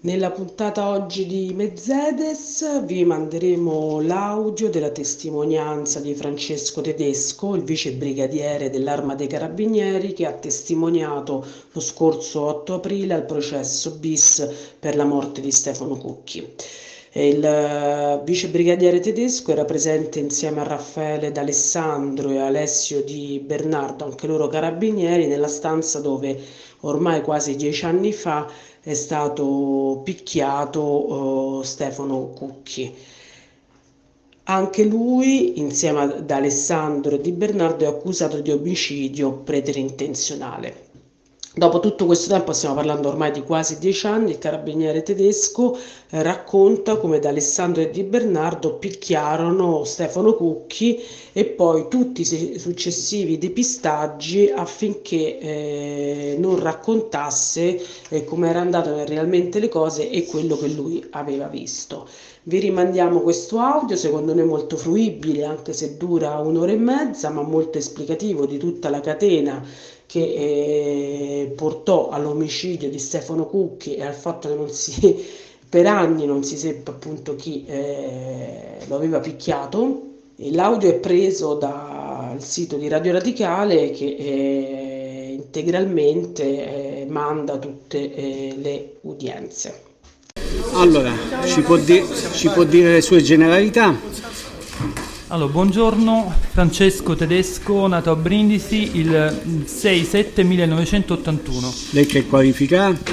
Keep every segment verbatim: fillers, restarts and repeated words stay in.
Nella puntata oggi di Mezzedes vi manderemo l'audio della testimonianza di Francesco Tedesco, il vice brigadiere dell'Arma dei Carabinieri, che ha testimoniato lo scorso otto aprile al processo bis per la morte di Stefano Cucchi. Il eh, vice brigadiere Tedesco era presente insieme a Raffaele D'Alessandro e Alessio Di Bernardo, anche loro carabinieri, nella stanza dove ormai quasi dieci anni fa è stato picchiato eh, Stefano Cucchi. Anche lui, insieme ad Alessandro e Di Bernardo, è accusato di omicidio preterintenzionale. Dopo tutto questo tempo, stiamo parlando ormai di quasi dieci anni, il carabiniere tedesco eh, racconta come D'Alessandro e Di Bernardo picchiarono Stefano Cucchi e poi tutti i successivi depistaggi affinché eh, non raccontasse eh, come erano andate realmente le cose e quello che lui aveva visto. Vi rimandiamo questo audio, secondo noi molto fruibile, anche se dura un'ora e mezza, ma molto esplicativo di tutta la catena che eh, portò all'omicidio di Stefano Cucchi e al fatto che non si, per anni non si seppe appunto chi eh, lo aveva picchiato. E l'audio è preso dal sito di Radio Radicale che eh, integralmente eh, manda tutte eh, le udienze. Allora, ci può, di- ci può dire le sue generalità? Allora, buongiorno, Francesco Tedesco, nato a Brindisi il sei sette millenovecentottantuno. Lei che qualifica ha?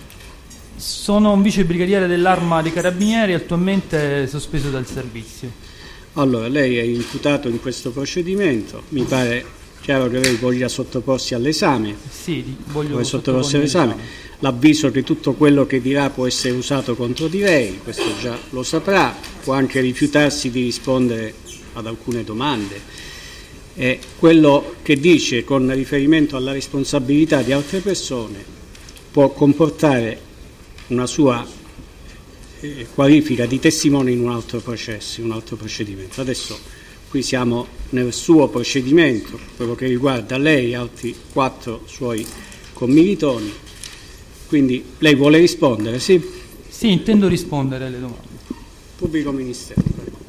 Sono un vice brigadiere dell'Arma dei Carabinieri, attualmente sospeso dal servizio. Allora, lei è imputato in questo procedimento, mi pare chiaro che lei voglia sottoporsi all'esame. Sì, voglio Vuole sottoporsi all'esame. all'esame. L'avviso che tutto quello che dirà può essere usato contro di lei, questo già lo saprà, può anche rifiutarsi di rispondere ad alcune domande. E quello che dice con riferimento alla responsabilità di altre persone può comportare una sua eh, qualifica di testimone in un altro processo, in un altro procedimento. Adesso qui siamo nel suo procedimento, quello che riguarda lei e altri quattro suoi commilitoni. Quindi lei vuole rispondere, sì? Sì, intendo rispondere alle domande. Pubblico Ministero.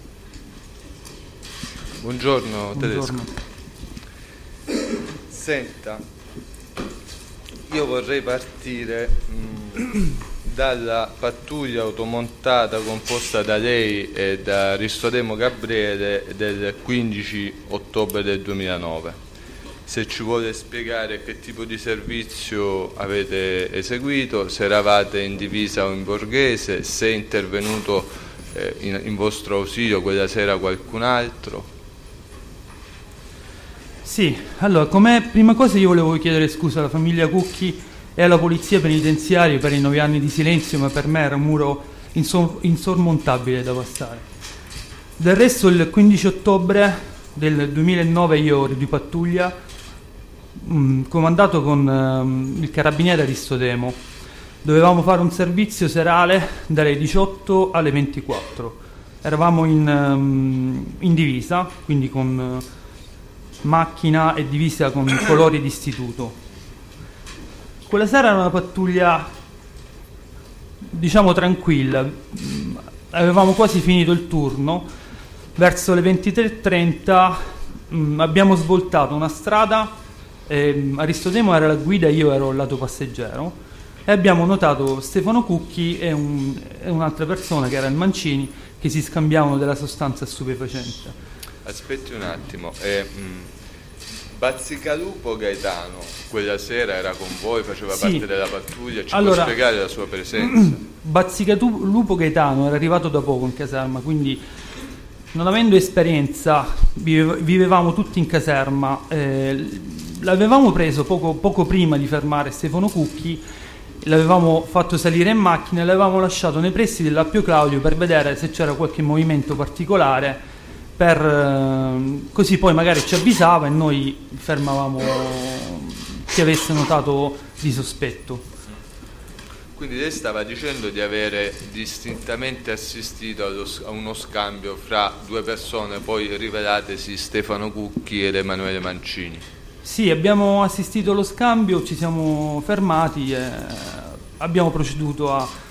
Buongiorno, Buongiorno. Tedesco. Senta, io vorrei partire mh, dalla pattuglia automontata composta da lei e da Aristodemo Gabriele del quindici ottobre del duemilanove. Se ci vuole spiegare che tipo di servizio avete eseguito, se eravate in divisa o in borghese, se è intervenuto eh, in, in vostro ausilio quella sera qualcun altro. Sì, allora, come prima cosa io volevo chiedere scusa alla famiglia Cucchi e alla polizia penitenziaria per i nove anni di silenzio, ma per me era un muro insor- insormontabile da passare. Del resto il quindici ottobre del duemilanove io ero di pattuglia mh, comandato con um, il carabiniere Aristodemo. Dovevamo fare un servizio serale dalle diciotto alle ventiquattro. Eravamo in, um, in divisa, quindi con uh, macchina e divisa con colori d'istituto. Quella sera era una pattuglia, diciamo, tranquilla. Avevamo quasi finito il turno. Verso le ventitré e trenta mh, abbiamo svoltato una strada, eh, Aristodemo era la guida, io ero al lato passeggero, e abbiamo notato Stefano Cucchi e, un, e un'altra persona che era il Mancini che si scambiavano della sostanza stupefacente. Aspetti un attimo, eh, mh, Bazzicalupo Gaetano quella sera era con voi, faceva Sì. parte della pattuglia, ci Allora, può spiegare la sua presenza? Bazzicalupo Gaetano era arrivato da poco in caserma, quindi non avendo esperienza vive- vivevamo tutti in caserma, eh, l'avevamo preso poco, poco prima di fermare Stefano Cucchi, l'avevamo fatto salire in macchina e l'avevamo lasciato nei pressi dell'Appio Claudio per vedere se c'era qualche movimento particolare, per eh, così poi magari ci avvisava e noi fermavamo chi avesse notato di sospetto. Quindi lei stava dicendo di avere distintamente assistito allo, a uno scambio fra due persone poi rivelatesi Stefano Cucchi ed Emanuele Mancini. Sì, abbiamo assistito allo scambio, ci siamo fermati e abbiamo proceduto a,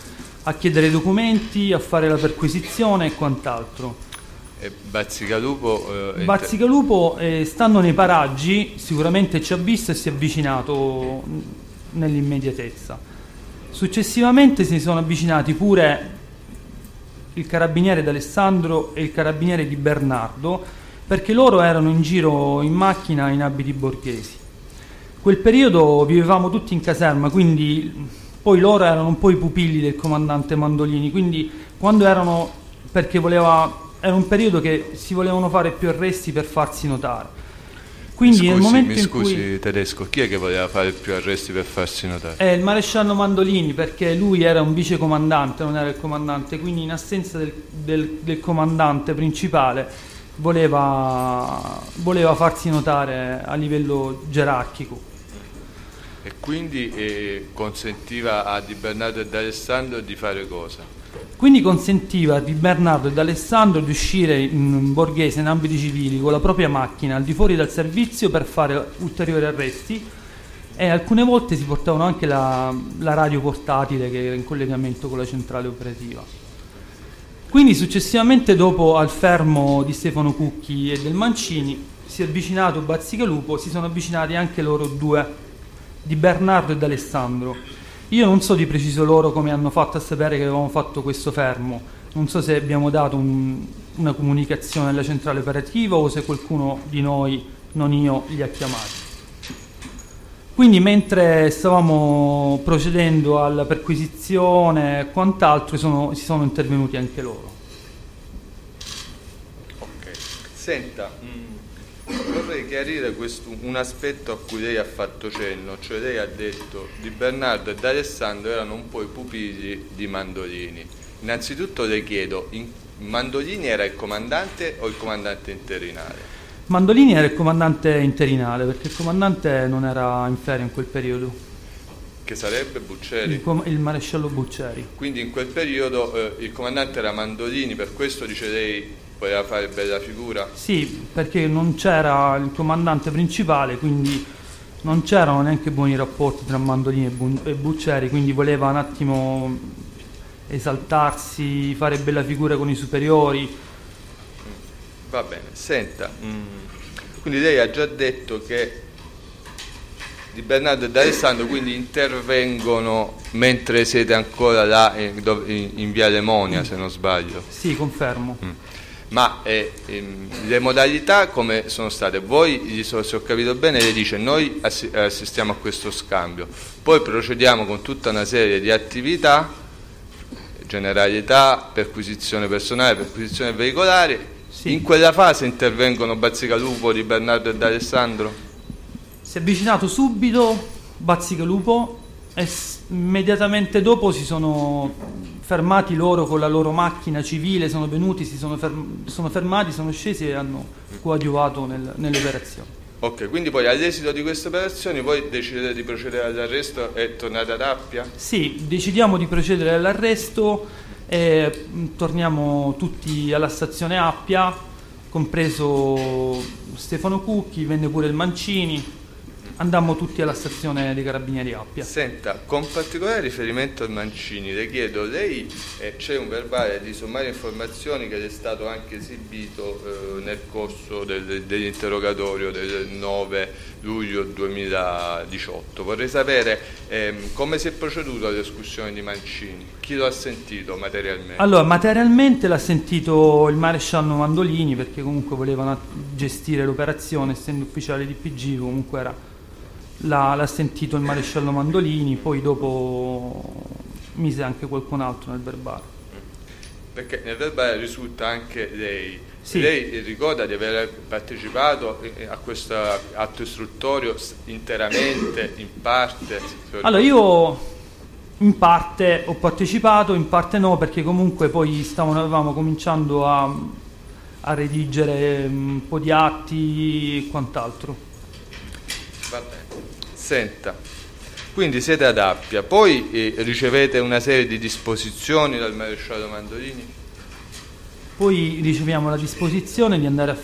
a chiedere documenti, a fare la perquisizione e quant'altro. E Bazzicalupo? Eh, Bazzicalupo, eh, stando nei paraggi, sicuramente ci ha visto e si è avvicinato nell'immediatezza. Successivamente si sono avvicinati pure il carabiniere d'Alessandro e il carabiniere di Bernardo, perché loro erano in giro in macchina in abiti borghesi. Quel periodo vivevamo tutti in caserma, quindi poi loro erano un po' i pupilli del comandante Mandolini, quindi quando erano, perché voleva, era un periodo che si volevano fare più arresti per farsi notare. Quindi mi scusi, nel momento mi in scusi cui, Tedesco, chi è che voleva fare più arresti per farsi notare? è il maresciallo Mandolini, perché lui era un vicecomandante, non era il comandante, quindi in assenza del, del, del comandante principale voleva, voleva farsi notare a livello gerarchico. E quindi eh, consentiva a Di Bernardo e d'Alessandro di fare cosa? Quindi consentiva a Di Bernardo e d'Alessandro di uscire in borghese, in ambiti civili, con la propria macchina al di fuori dal servizio per fare ulteriori arresti, e alcune volte si portavano anche la, la radio portatile che era in collegamento con la centrale operativa. Quindi successivamente, dopo al fermo di Stefano Cucchi e del Mancini, si è avvicinato Bazzicalupo, si sono avvicinati anche loro due, Di Bernardo e d'Alessandro. Io non so di preciso loro come hanno fatto a sapere che avevamo fatto questo fermo, non so se abbiamo dato un, una comunicazione alla centrale operativa o se qualcuno di noi, non io, li ha chiamati. Quindi mentre stavamo procedendo alla perquisizione e quant'altro sono, si sono intervenuti anche loro. Ok, senta, mh. vorrei chiarire questo, un aspetto a cui lei ha fatto cenno, cioè lei ha detto Di Bernardo e d'Alessandro erano un po' i pupilli di Mandolini. Innanzitutto le chiedo, in, Mandolini era il comandante o il comandante interinale? Mandolini era il comandante interinale, perché il comandante non era in ferie in quel periodo. Che sarebbe Buccieri? Il, com- il maresciallo Buccieri. Quindi in quel periodo eh, il comandante era Mandolini, per questo dice lei voleva fare bella figura? Sì, perché non c'era il comandante principale, quindi non c'erano neanche buoni rapporti tra Mandolini e, Bu- e Buccieri, quindi voleva un attimo esaltarsi, fare bella figura con i superiori. Va bene, senta, mm, quindi lei ha già detto che Di Bernardo e d'Alessandro quindi intervengono mentre siete ancora là in, in, in via Lemonia, mm. se non sbaglio. Sì, confermo. Mm. Ma eh, ehm, le modalità come sono state? Voi, se ho capito bene, lei dice noi assi- assistiamo a questo scambio, poi procediamo con tutta una serie di attività, generalità, perquisizione personale, perquisizione veicolare. Sì. In quella fase intervengono Bazzicalupo, Di Bernardo e d'Alessandro? Si è avvicinato subito Bazzicalupo e s- immediatamente dopo si sono fermati loro con la loro macchina civile, sono venuti, si sono, ferm- sono fermati, sono scesi e hanno coadiuvato nel- nelle operazioni. Ok, quindi poi all'esito di queste operazioni voi decidete di procedere all'arresto e tornate ad Appia? Sì, decidiamo di procedere all'arresto e mh, torniamo tutti alla stazione Appia, compreso Stefano Cucchi, venne pure il Mancini. Andammo tutti alla stazione dei Carabinieri Appia. Senta, con particolare riferimento al Mancini, le chiedo, lei eh, c'è un verbale di sommarie informazioni che le è stato anche esibito eh, nel corso del, dell'interrogatorio del nove luglio duemiladiciotto. Vorrei sapere ehm, come si è proceduto all'escursione di Mancini, chi lo ha sentito materialmente? Allora, materialmente l'ha sentito il maresciallo Mandolini, perché comunque volevano gestire l'operazione, essendo ufficiale di P G, comunque era... L'ha, l'ha sentito il maresciallo Mandolini, poi dopo mise anche qualcun altro nel verbale. Perché nel verbale risulta anche lei. Sì. Lei ricorda di aver partecipato a questo atto istruttorio interamente, in parte? Allora, io in parte ho partecipato, in parte no, perché comunque poi stavano, avevamo cominciando a, a redigere un po' di atti e quant'altro. Va bene. Senta, quindi siete ad Appia, poi eh, ricevete una serie di disposizioni dal maresciallo Mandolini? Poi riceviamo la disposizione di andare a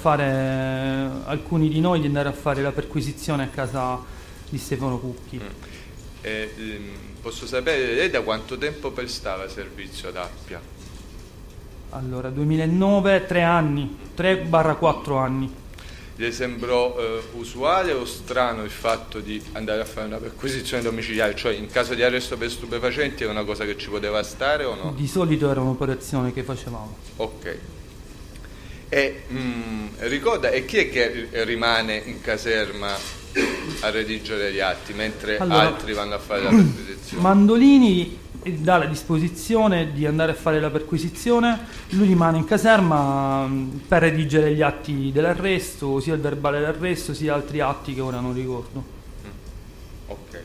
fare, alcuni di noi, di andare a fare la perquisizione a casa di Stefano Cucchi. Mm. Eh, ehm, posso sapere lei da quanto tempo prestava servizio ad Appia? Allora, duemilanove, tre anni, tre quattro anni. Le sembrò eh, usuale o strano il fatto di andare a fare una perquisizione domiciliare? Cioè, in caso di arresto per stupefacenti era una cosa che ci poteva stare o no? Di solito era un'operazione che facevamo. Ok. E mh, ricorda, e chi è che rimane in caserma a redigere gli atti mentre allora, altri vanno a fare la perquisizione? Mandolini dà la disposizione di andare a fare la perquisizione, lui rimane in caserma per redigere gli atti dell'arresto, sia il verbale d'arresto sia altri atti che ora non ricordo. Mm. Ok.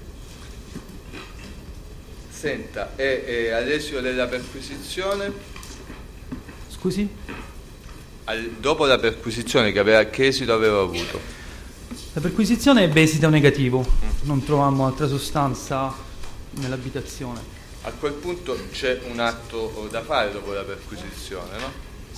Senta, e, e all'esito della perquisizione? Scusi? Al, dopo la perquisizione che, aveva, che esito aveva avuto? La perquisizione ebbe esito negativo, non trovammo altra sostanza nell'abitazione. A quel punto c'è un atto da fare dopo la perquisizione, no?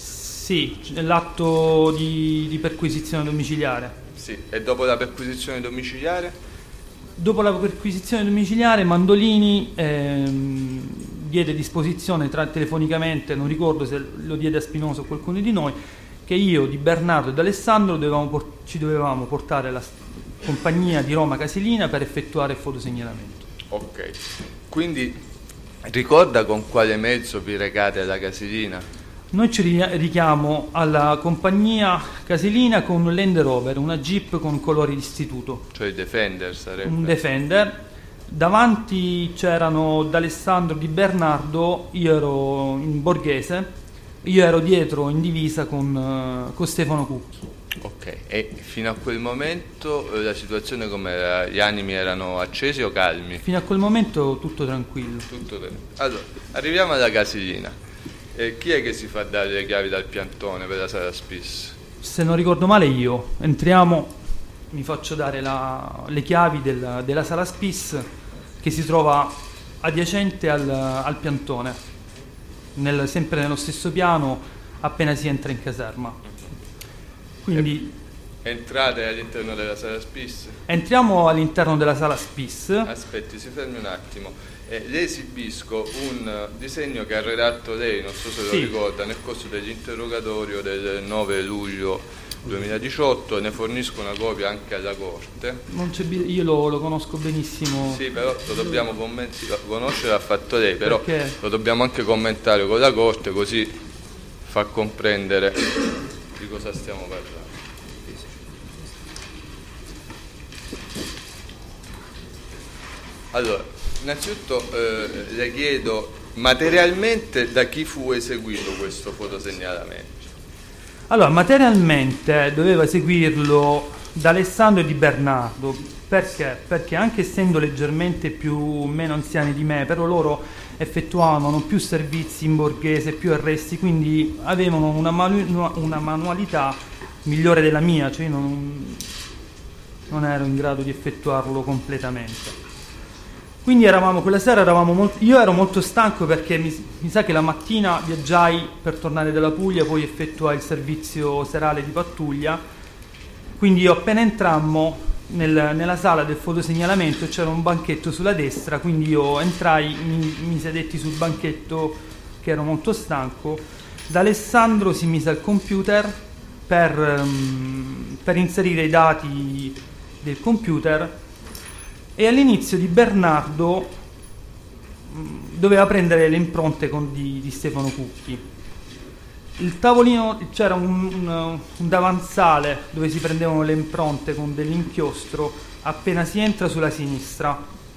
Sì, l'atto di, di perquisizione domiciliare. Sì, e dopo la perquisizione domiciliare? Dopo la perquisizione domiciliare Mandolini ehm, diede disposizione tra, telefonicamente, non ricordo se lo diede a Spinoso o qualcuno di noi, che io, Di Bernardo ed Alessandro dovevamo, ci dovevamo portare la compagnia di Roma Casilina per effettuare il fotosegnalamento. Ok, quindi ricorda con quale mezzo vi recate alla Casilina? Noi ci richiamo alla compagnia Casilina con un Land Rover, una Jeep con colori d'istituto. Cioè il Defender sarebbe? Un Defender. Davanti c'erano D'Alessandro, Di Bernardo, io ero in borghese, io ero dietro in divisa con, con Stefano Cucchi. Ok, e fino a quel momento la situazione com'era? Gli animi erano accesi o calmi? Fino a quel momento tutto tranquillo. Tutto tranquillo. Allora, arriviamo alla Casilina. E chi è che si fa dare le chiavi dal piantone per la sala Spis? Se non ricordo male io, entriamo, mi faccio dare la, le chiavi del, della sala Spis che si trova adiacente al, al piantone, nel, sempre nello stesso piano appena si entra in caserma. Quindi entrate all'interno della sala Spis? Entriamo all'interno della sala Spis. Aspetti, si fermi un attimo. Eh, le esibisco un disegno che ha redatto lei, non so se lo sì. ricorda, nel corso degli interrogatori del nove luglio duemiladiciotto, e ne fornisco una copia anche alla Corte. Non c'è bisogno, io lo, lo conosco benissimo. Sì, però lo dobbiamo commenti- conoscere, l'ha fatto lei, però Perché? Lo dobbiamo anche commentare con la Corte, così fa comprendere di cosa stiamo parlando. Allora, innanzitutto eh, le chiedo materialmente da chi fu eseguito questo fotosegnalamento. Allora, materialmente doveva eseguirlo da Alessandro e Di Bernardo. Perché? Perché anche essendo leggermente più meno anziani di me, però loro effettuavano più servizi in borghese, più arresti, quindi avevano una, manu- una manualità migliore della mia, cioè io non, non ero in grado di effettuarlo completamente. Quindi eravamo, quella sera eravamo molto, io ero molto stanco perché mi, mi sa che la mattina viaggiai per tornare dalla Puglia, poi effettuai il servizio serale di pattuglia, quindi io appena entrammo nel, nella sala del fotosegnalamento c'era un banchetto sulla destra, quindi io entrai, mi, mi sedetti sul banchetto che ero molto stanco, D'Alessandro si mise al computer per, um, per inserire i dati del computer, e all'inizio Di Bernardo mh, doveva prendere le impronte con di, di Stefano Cucchi. Il tavolino, c'era un, un, un davanzale dove si prendevano le impronte con dell'inchiostro appena si entra sulla sinistra.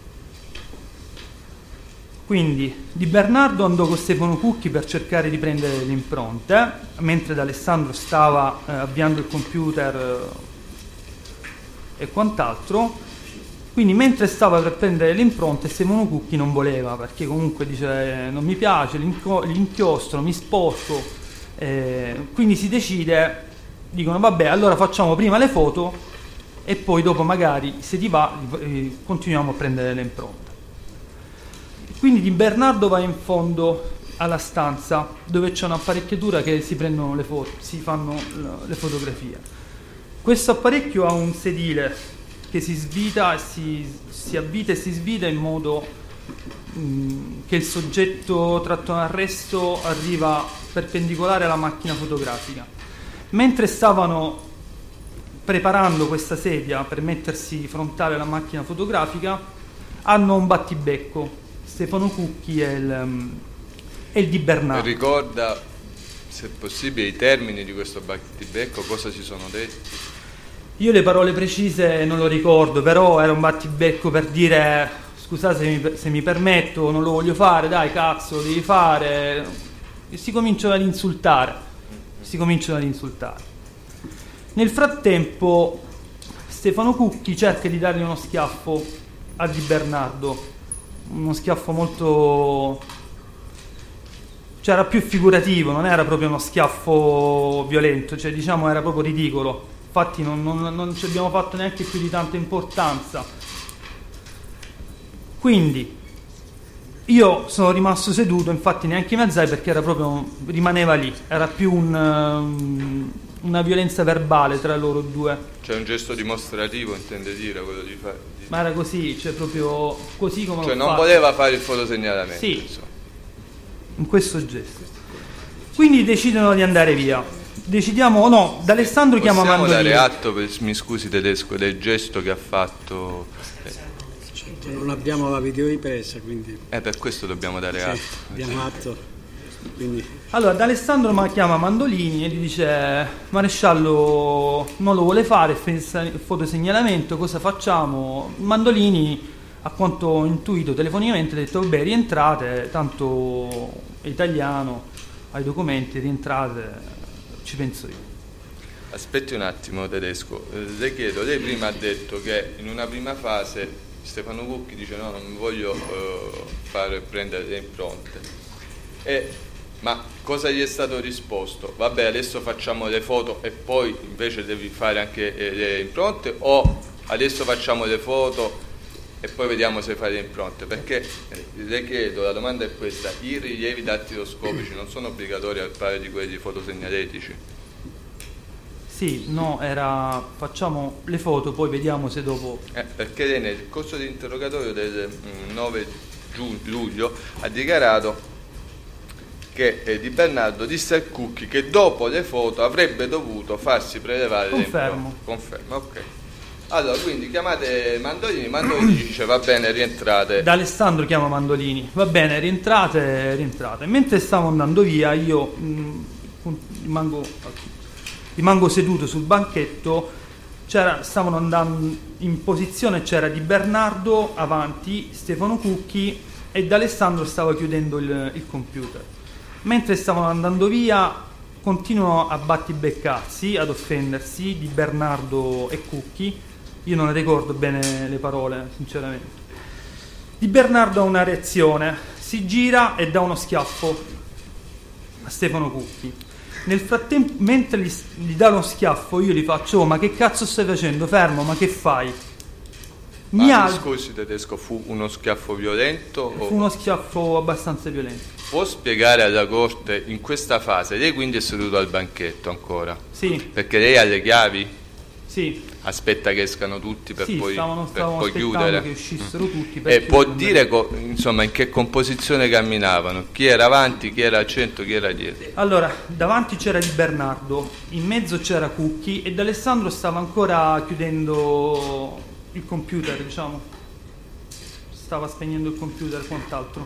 Quindi Di Bernardo andò con Stefano Cucchi per cercare di prendere le impronte, mentre D'Alessandro stava eh, avviando il computer eh, e quant'altro. Quindi mentre stava per prendere le impronte, Stefano Cucchi non voleva, perché comunque dice non mi piace l'inchiostro, mi sporco, eh, quindi si decide, dicono vabbè, allora facciamo prima le foto e poi dopo magari se ti va eh, continuiamo a prendere le impronte. Quindi Di Bernardo va in fondo alla stanza dove c'è un'apparecchiatura che si prendono le foto, si fanno le fotografie. Questo apparecchio ha un sedile che si svita, si, si avvita e si svita in modo mh, che il soggetto tratto in arresto arriva perpendicolare alla macchina fotografica. Mentre stavano preparando questa sedia per mettersi frontale alla macchina fotografica, hanno un battibecco, Stefano Cucchi e il, e il Di Bernardo. Ricorda, se possibile, i termini di questo battibecco, cosa si sono detti? Io le parole precise non lo ricordo, però era un battibecco per dire: scusate se mi, se mi permetto, non lo voglio fare, dai cazzo, lo devi fare. E si cominciano ad insultare, si cominciano ad insultare. Nel frattempo Stefano Cucchi cerca di dargli uno schiaffo a Di Bernardo, uno schiaffo molto, cioè era più figurativo, non era proprio uno schiaffo violento, cioè diciamo era proprio ridicolo. Infatti non, non, non ci abbiamo fatto neanche più di tanta importanza. Quindi io sono rimasto seduto, infatti neanche mi alzai perché era proprio, rimaneva lì, era più un, um, una violenza verbale tra loro due. Cioè un gesto dimostrativo, intende dire, quello di fare? Di... Ma era così, cioè proprio così come cioè l'ho non fatto. voleva fare il fotosegnalamento? Sì, insomma. In questo gesto. Quindi decidono di andare via. Decidiamo, no, D'Alessandro chiama Mandolini. Possiamo Mandolini. dare atto, per, mi scusi Tedesco, del gesto che ha fatto... Eh. Non abbiamo la videoripresa, quindi... Eh, per questo dobbiamo dare sì, atto. Diamo atto. Quindi... Allora, D'Alessandro ma chiama Mandolini e gli dice: maresciallo non lo vuole fare il fotosegnalamento, cosa facciamo? Mandolini, a quanto ho intuito telefonicamente, ha detto: vabbè, rientrate, tanto è italiano, ai documenti, rientrate, ci penso io. Aspetti un attimo Tedesco, eh, le chiedo, lei prima ha detto che in una prima fase Stefano Cucchi dice no, non mi voglio uh, fare prendere le impronte, e, ma cosa gli è stato risposto? Vabbè, adesso facciamo le foto e poi invece devi fare anche eh, le impronte, o adesso facciamo le foto e poi vediamo se fai le impronte? Perché eh, le chiedo, la domanda è questa: i rilievi dattiloscopici non sono obbligatori al pari di quelli fotosegналetici? Sì, no, era facciamo le foto, poi vediamo se dopo... Eh, perché lei nel corso di interrogatorio del nove luglio ha dichiarato che eh, Di Bernardo disse al Cucchi che dopo le foto avrebbe dovuto farsi prelevare Confermo. le impronte. Confermo, ok. Allora, quindi chiamate Mandolini, Mandolini dice va bene, rientrate. D'Alessandro chiama Mandolini, va bene, rientrate, rientrate. Mentre stavo andando via io mh, rimango... rimango seduto sul banchetto, c'era, stavano andando in posizione, c'era Di Bernardo avanti, Stefano Cucchi, e D'Alessandro stava chiudendo il, il computer. Mentre stavano andando via continuano a battibeccarsi, ad offendersi, Di Bernardo e Cucchi. Io non ricordo bene le parole, sinceramente. Di Bernardo ha una reazione, si gira e dà uno schiaffo a Stefano Cucchi. Nel frattempo, mentre gli, gli dà uno schiaffo, io gli faccio: oh, ma che cazzo stai facendo? Fermo, ma che fai? Mi Ma al... scusi Tedesco, fu uno schiaffo violento? Fu o... uno schiaffo abbastanza violento. Può spiegare alla Corte in questa fase? Lei quindi è seduto al banchetto ancora? Sì. Perché lei ha le chiavi? Sì. Aspetta che escano tutti per sì, poi, stavano, per stavano poi chiudere? che uscissero tutti per E può chiudere. dire co- insomma in che composizione camminavano? Chi era avanti, chi era al centro, chi era dietro? Allora, davanti c'era Di Bernardo, in mezzo c'era Cucchi e D'Alessandro stava ancora chiudendo il computer, diciamo. Stava spegnendo il computer e quant'altro.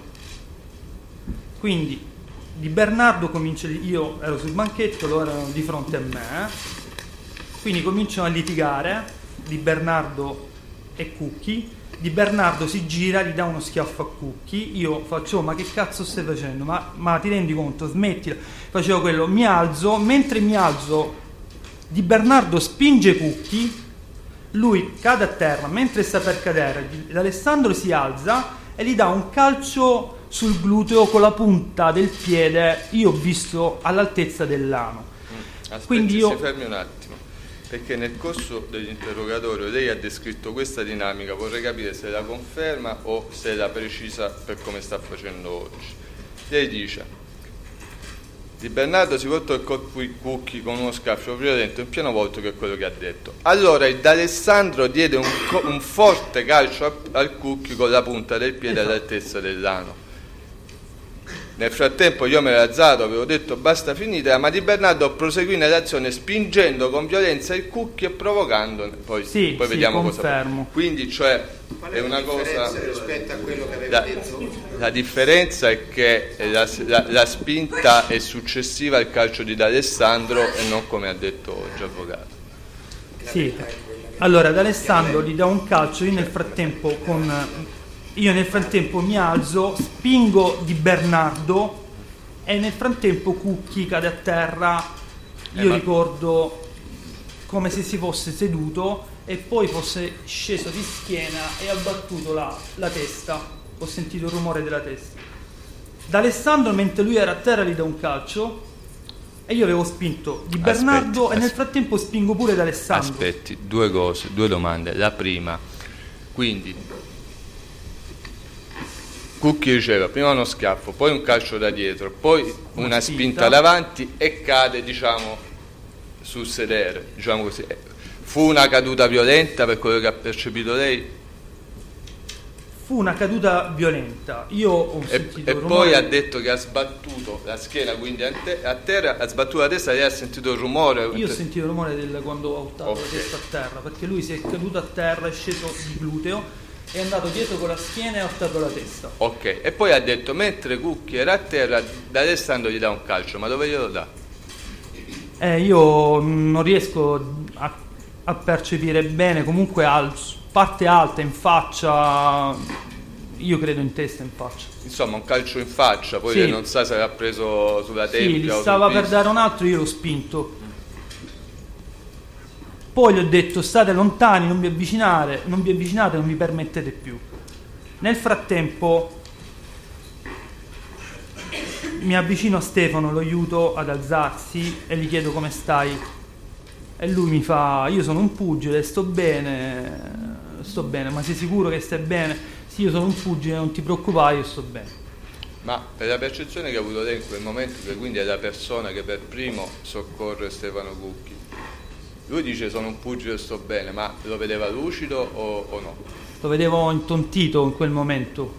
Quindi Di Bernardo comincia, io ero sul banchetto, loro erano di fronte a me, quindi cominciano a litigare Di Bernardo e Cucchi. Di Bernardo si gira, gli dà uno schiaffo a Cucchi, io faccio: ma che cazzo stai facendo? Ma, ma ti rendi conto? Smettila. Facevo quello, mi alzo, mentre mi alzo Di Bernardo spinge Cucchi, lui cade a terra, mentre sta per cadere D'Alessandro si alza e gli dà un calcio sul gluteo con la punta del piede, io ho visto all'altezza dell'ano. Aspetti, Quindi io... si fermi un attimo, perché nel corso dell'interrogatorio lei ha descritto questa dinamica, vorrei capire se la conferma o se la precisa per come sta facendo oggi. Lei dice: Di Bernardo si portò il Cucchi con uno schiaffo violento in pieno volto, che è quello che ha detto. Allora il D'Alessandro diede un, co- un forte calcio a- al Cucchi con la punta del piede all'altezza dell'ano. Nel frattempo io mi ero alzato, avevo detto basta, finita, ma Di Bernardo proseguì nell'azione spingendo con violenza il Cucchi e provocandone. Poi, sì, poi sì, vediamo confermo. cosa. Quindi, cioè, è una cosa. Rispetto a quello che aveva La, detto? la differenza è che la, la, la spinta è successiva al calcio di D'Alessandro e non come ha detto già avvocato. Sì. Allora D'Alessandro gli dà un calcio, io nel frattempo con io nel frattempo mi alzo, spingo Di Bernardo e nel frattempo Cucchi cade a terra. Io eh, ma... ricordo come se si fosse seduto e poi fosse sceso di schiena e ha battuto la, la testa. Ho sentito il rumore della testa. D'Alessandro, mentre lui era a terra, gli dà un calcio e io avevo spinto Di Bernardo. Aspetti, e nel frattempo spingo pure D'Alessandro. Aspetti, due cose, due domande. La prima, quindi Cucchi riceve prima uno schiaffo, poi un calcio da dietro, poi una, una spinta. spinta davanti e cade, diciamo, sul sedere, diciamo così. Fu una caduta violenta per quello che ha percepito lei? Fu una caduta violenta. Io ho e, sentito e il poi rumore. Ha detto che ha sbattuto la schiena, quindi a, te, a terra, ha sbattuto la testa e ha sentito il rumore. Io ho sentito il rumore del, quando ho buttato okay. la testa a terra, perché lui si è caduto a terra, è sceso di gluteo, è andato dietro con la schiena e ha optato la testa. Ok, e poi ha detto mentre Cucchi era a terra, D'Alessandro gli dà un calcio, ma dove glielo dà? Eh, io non riesco a, a percepire bene, comunque al, parte alta, in faccia, io credo in testa, in faccia. Insomma un calcio in faccia, poi sì. non sa se l'ha preso sulla tempia. Sì, gli o stava sul per dare un altro, io l'ho spinto. Poi gli ho detto state lontani, non vi avvicinare, non vi avvicinate, non vi permettete più. Nel frattempo mi avvicino a Stefano, lo aiuto ad alzarsi e gli chiedo come stai. E lui mi fa io sono un pugile, sto bene, sto bene, ma sei sicuro che stai bene? Sì, io sono un pugile, non ti preoccupare, io sto bene. Ma per la percezione che ha avuto lei in quel momento, che quindi è la persona che per primo soccorre Stefano Cucchi, lui dice sono un pugile e sto bene, ma lo vedeva lucido o, o no? Lo vedevo intontito in quel momento.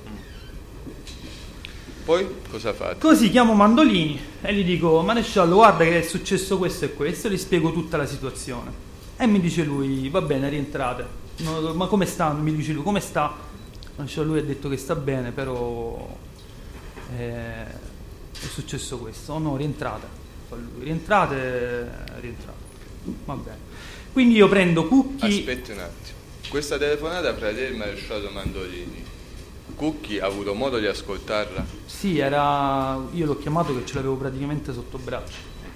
Poi cosa fate? Così chiamo Mandolini e gli dico maresciallo guarda che è successo questo e questo, e gli spiego tutta la situazione. E mi dice lui va bene rientrate. No, ma come sta? Mi dice lui come sta? Maresciallo lui ha detto che sta bene però eh, è successo questo. Oh no rientrate. Lui, rientrate, rientrate. Va bene. Quindi io prendo Cucchi. Aspetti un attimo. Questa telefonata fra te e il maresciallo Mandolini, Cucchi ha avuto modo di ascoltarla? Sì, era. Io l'ho chiamato che ce l'avevo praticamente sotto braccio.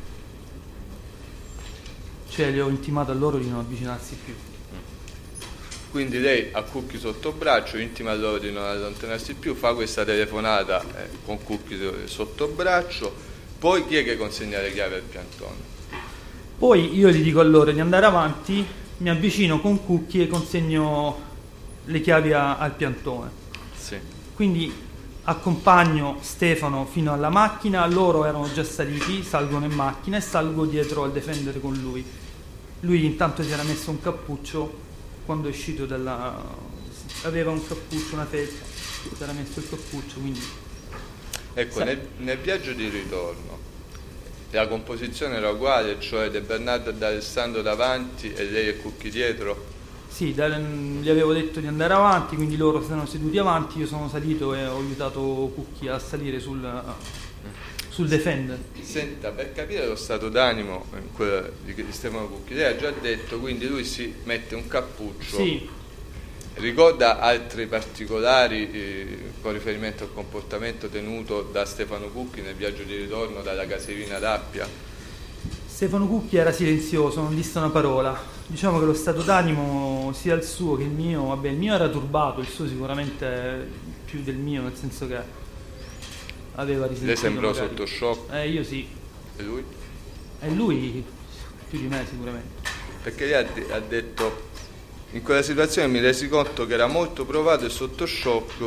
Cioè gli ho intimato a loro di non avvicinarsi più. Quindi lei ha Cucchi sotto braccio, intima a loro di non allontanarsi più, fa questa telefonata eh, con Cucchi sotto braccio, poi chi è che consegna le chiavi al piantone? Poi io gli dico a loro di andare avanti, mi avvicino con Cucchi e consegno le chiavi a, al piantone. Sì. Quindi accompagno Stefano fino alla macchina, loro erano già saliti, salgono in macchina e salgo dietro al Defender con lui. Lui intanto si era messo un cappuccio, quando è uscito dalla... aveva un cappuccio, una felpa, si era messo il cappuccio, quindi... Ecco, nel, nel viaggio di ritorno la composizione era uguale, cioè De Bernardo e D'Alessandro davanti e lei e Cucchi dietro? Sì, da, gli avevo detto di andare avanti, quindi loro stavano seduti avanti, io sono salito e ho aiutato Cucchi a salire sul, sul Defender. Senta, per capire lo stato d'animo di, di Stefano Cucchi, lei ha già detto, quindi lui si mette un cappuccio. Sì. Ricorda altri particolari eh, con riferimento al comportamento tenuto da Stefano Cucchi nel viaggio di ritorno dalla caserina d'Appia? Stefano Cucchi era silenzioso, non disse una parola. Diciamo che lo stato d'animo sia il suo che il mio, vabbè il mio era turbato, il suo sicuramente più del mio, nel senso che aveva risentito. Lei sembrò magari. sotto shock? Eh io sì. E lui? E lui più di me sicuramente. Perché lei ha, de- ha detto in quella situazione mi resi conto che era molto provato e sotto shock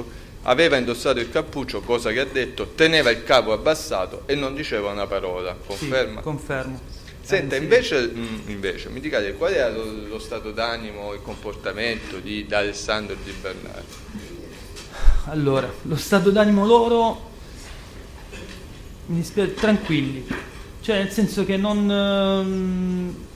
aveva indossato il cappuccio, cosa che ha detto, teneva il capo abbassato e non diceva una parola. Conferma? Sì, confermo. Senta, Eh, sì. invece, mh, invece, mi dica lei, qual era lo, lo stato d'animo, il comportamento di D'Alessandro e di Bernardo? Allora, lo stato d'animo loro, mi dispiace, tranquilli, cioè nel senso che non, ehm,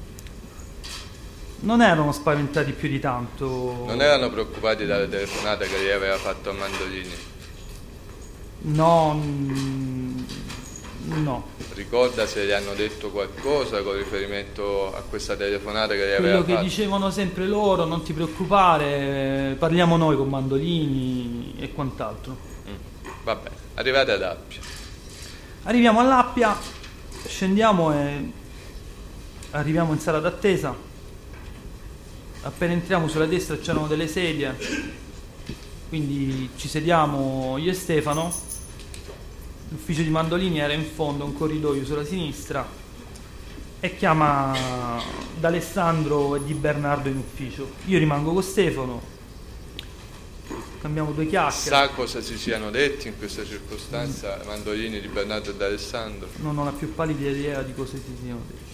non erano spaventati più di tanto. Non erano preoccupati dalla telefonata che gli aveva fatto a Mandolini? No, mm, no. Ricorda se gli hanno detto qualcosa con riferimento a questa telefonata che gli aveva Quello che fatto? dicevano sempre loro, non ti preoccupare, parliamo noi con Mandolini e quant'altro. Mm, va bene, arrivate ad Appia. Arriviamo all'Appia, scendiamo e arriviamo in sala d'attesa. Appena entriamo sulla destra c'erano delle sedie, quindi ci sediamo io e Stefano. L'ufficio di Mandolini era in fondo, un corridoio sulla sinistra, e chiama D'Alessandro e Di Bernardo in ufficio. Io rimango con Stefano, cambiamo due chiacchiere. Sa cosa si siano detti in questa circostanza Mandolini, Di Bernardo e D'Alessandro? Non ho la più pallida idea di cosa si siano detti.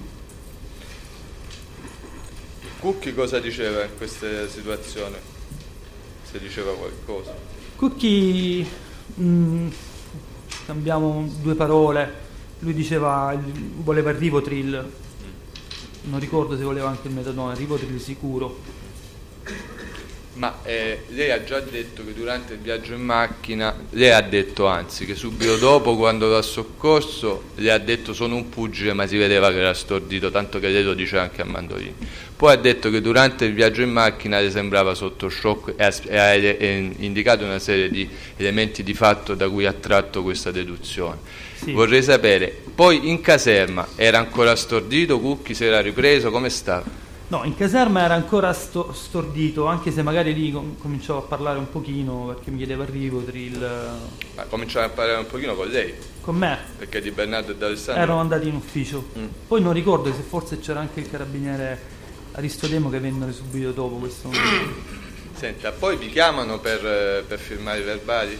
Cucchi cosa diceva in questa situazione? Se diceva qualcosa. Cucchi, mh, cambiamo due parole. Lui diceva, voleva il Rivotril, non ricordo se voleva anche il metadone, Rivotril sicuro. Ma eh, lei ha già detto che durante il viaggio in macchina, lei ha detto anzi che subito dopo, quando l'ha soccorso, le ha detto sono un pugile, ma si vedeva che era stordito, tanto che lei lo dice anche a Mandolini. Poi ha detto che durante il viaggio in macchina le sembrava sotto shock e ha, e ha e indicato una serie di elementi di fatto da cui ha tratto questa deduzione. Sì. Vorrei sapere, poi in caserma era ancora stordito, Cucchi si era ripreso, come stava? No, in caserma era ancora sto, stordito, anche se magari lì com- cominciò a parlare un pochino, perché mi chiedeva il Rivotril. Ma cominciava a parlare un pochino con lei? Con me? Perché Di Bernardo e D'Alessandro erano andati in ufficio. Mm. Poi non ricordo se forse c'era anche il carabiniere Aristodemo che vennero subito dopo questo momento. Senta, poi vi chiamano per, per firmare i verbali?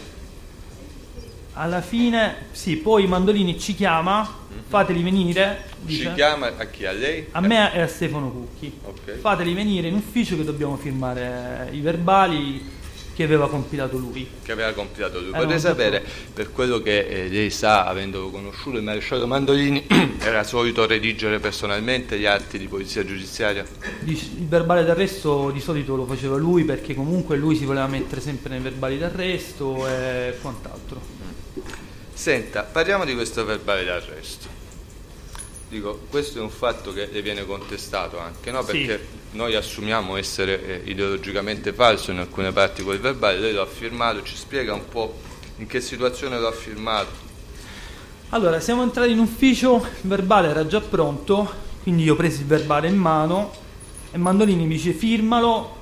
Alla fine, sì, poi Mandolini ci chiama, mm-hmm. fateli venire. Dice, ci chiama a chi? A lei? A me e a Stefano Cucchi. Okay. Fateli venire in ufficio che dobbiamo firmare i verbali che aveva compilato lui. Che aveva compilato lui. Vorrei sapere, per quello che eh, lei sa, avendolo conosciuto, il maresciallo Mandolini era solito redigere personalmente gli atti di polizia giudiziaria? Il verbale d'arresto di solito lo faceva lui, perché comunque lui si voleva mettere sempre nei verbali d'arresto e quant'altro. Senta, parliamo di questo verbale d'arresto. Dico, questo è un fatto che le viene contestato anche, no? Perché sì. Noi assumiamo essere eh, ideologicamente falso in alcune parti quel verbale, lei lo ha firmato, ci spiega un po' in che situazione lo ha firmato. Allora, siamo entrati in ufficio, il verbale era già pronto, quindi io ho preso il verbale in mano e Mandolini mi dice firmalo,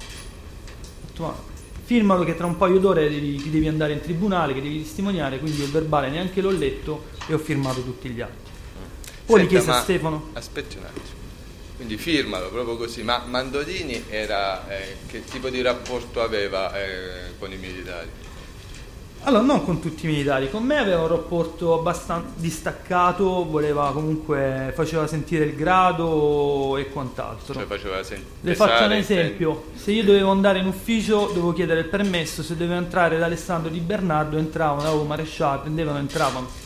firmalo che tra un paio d'ore devi, ti devi andare in tribunale, che devi testimoniare, quindi il verbale neanche l'ho letto e ho firmato tutti gli atti. Poi gli chiese a Stefano. Aspetti un attimo. Quindi firmalo proprio così. Ma Mandolini era eh, che tipo di rapporto aveva eh, con i militari? Allora, non con tutti i militari, con me aveva un rapporto abbastanza distaccato, voleva comunque, faceva sentire il grado e quant'altro. Cioè faceva sentire. Le faccio un esempio: se io dovevo andare in ufficio dovevo chiedere il permesso, se dovevo entrare da Alessandro Di Bernardo entravano, avevo maresciallo, prendevano, entravano.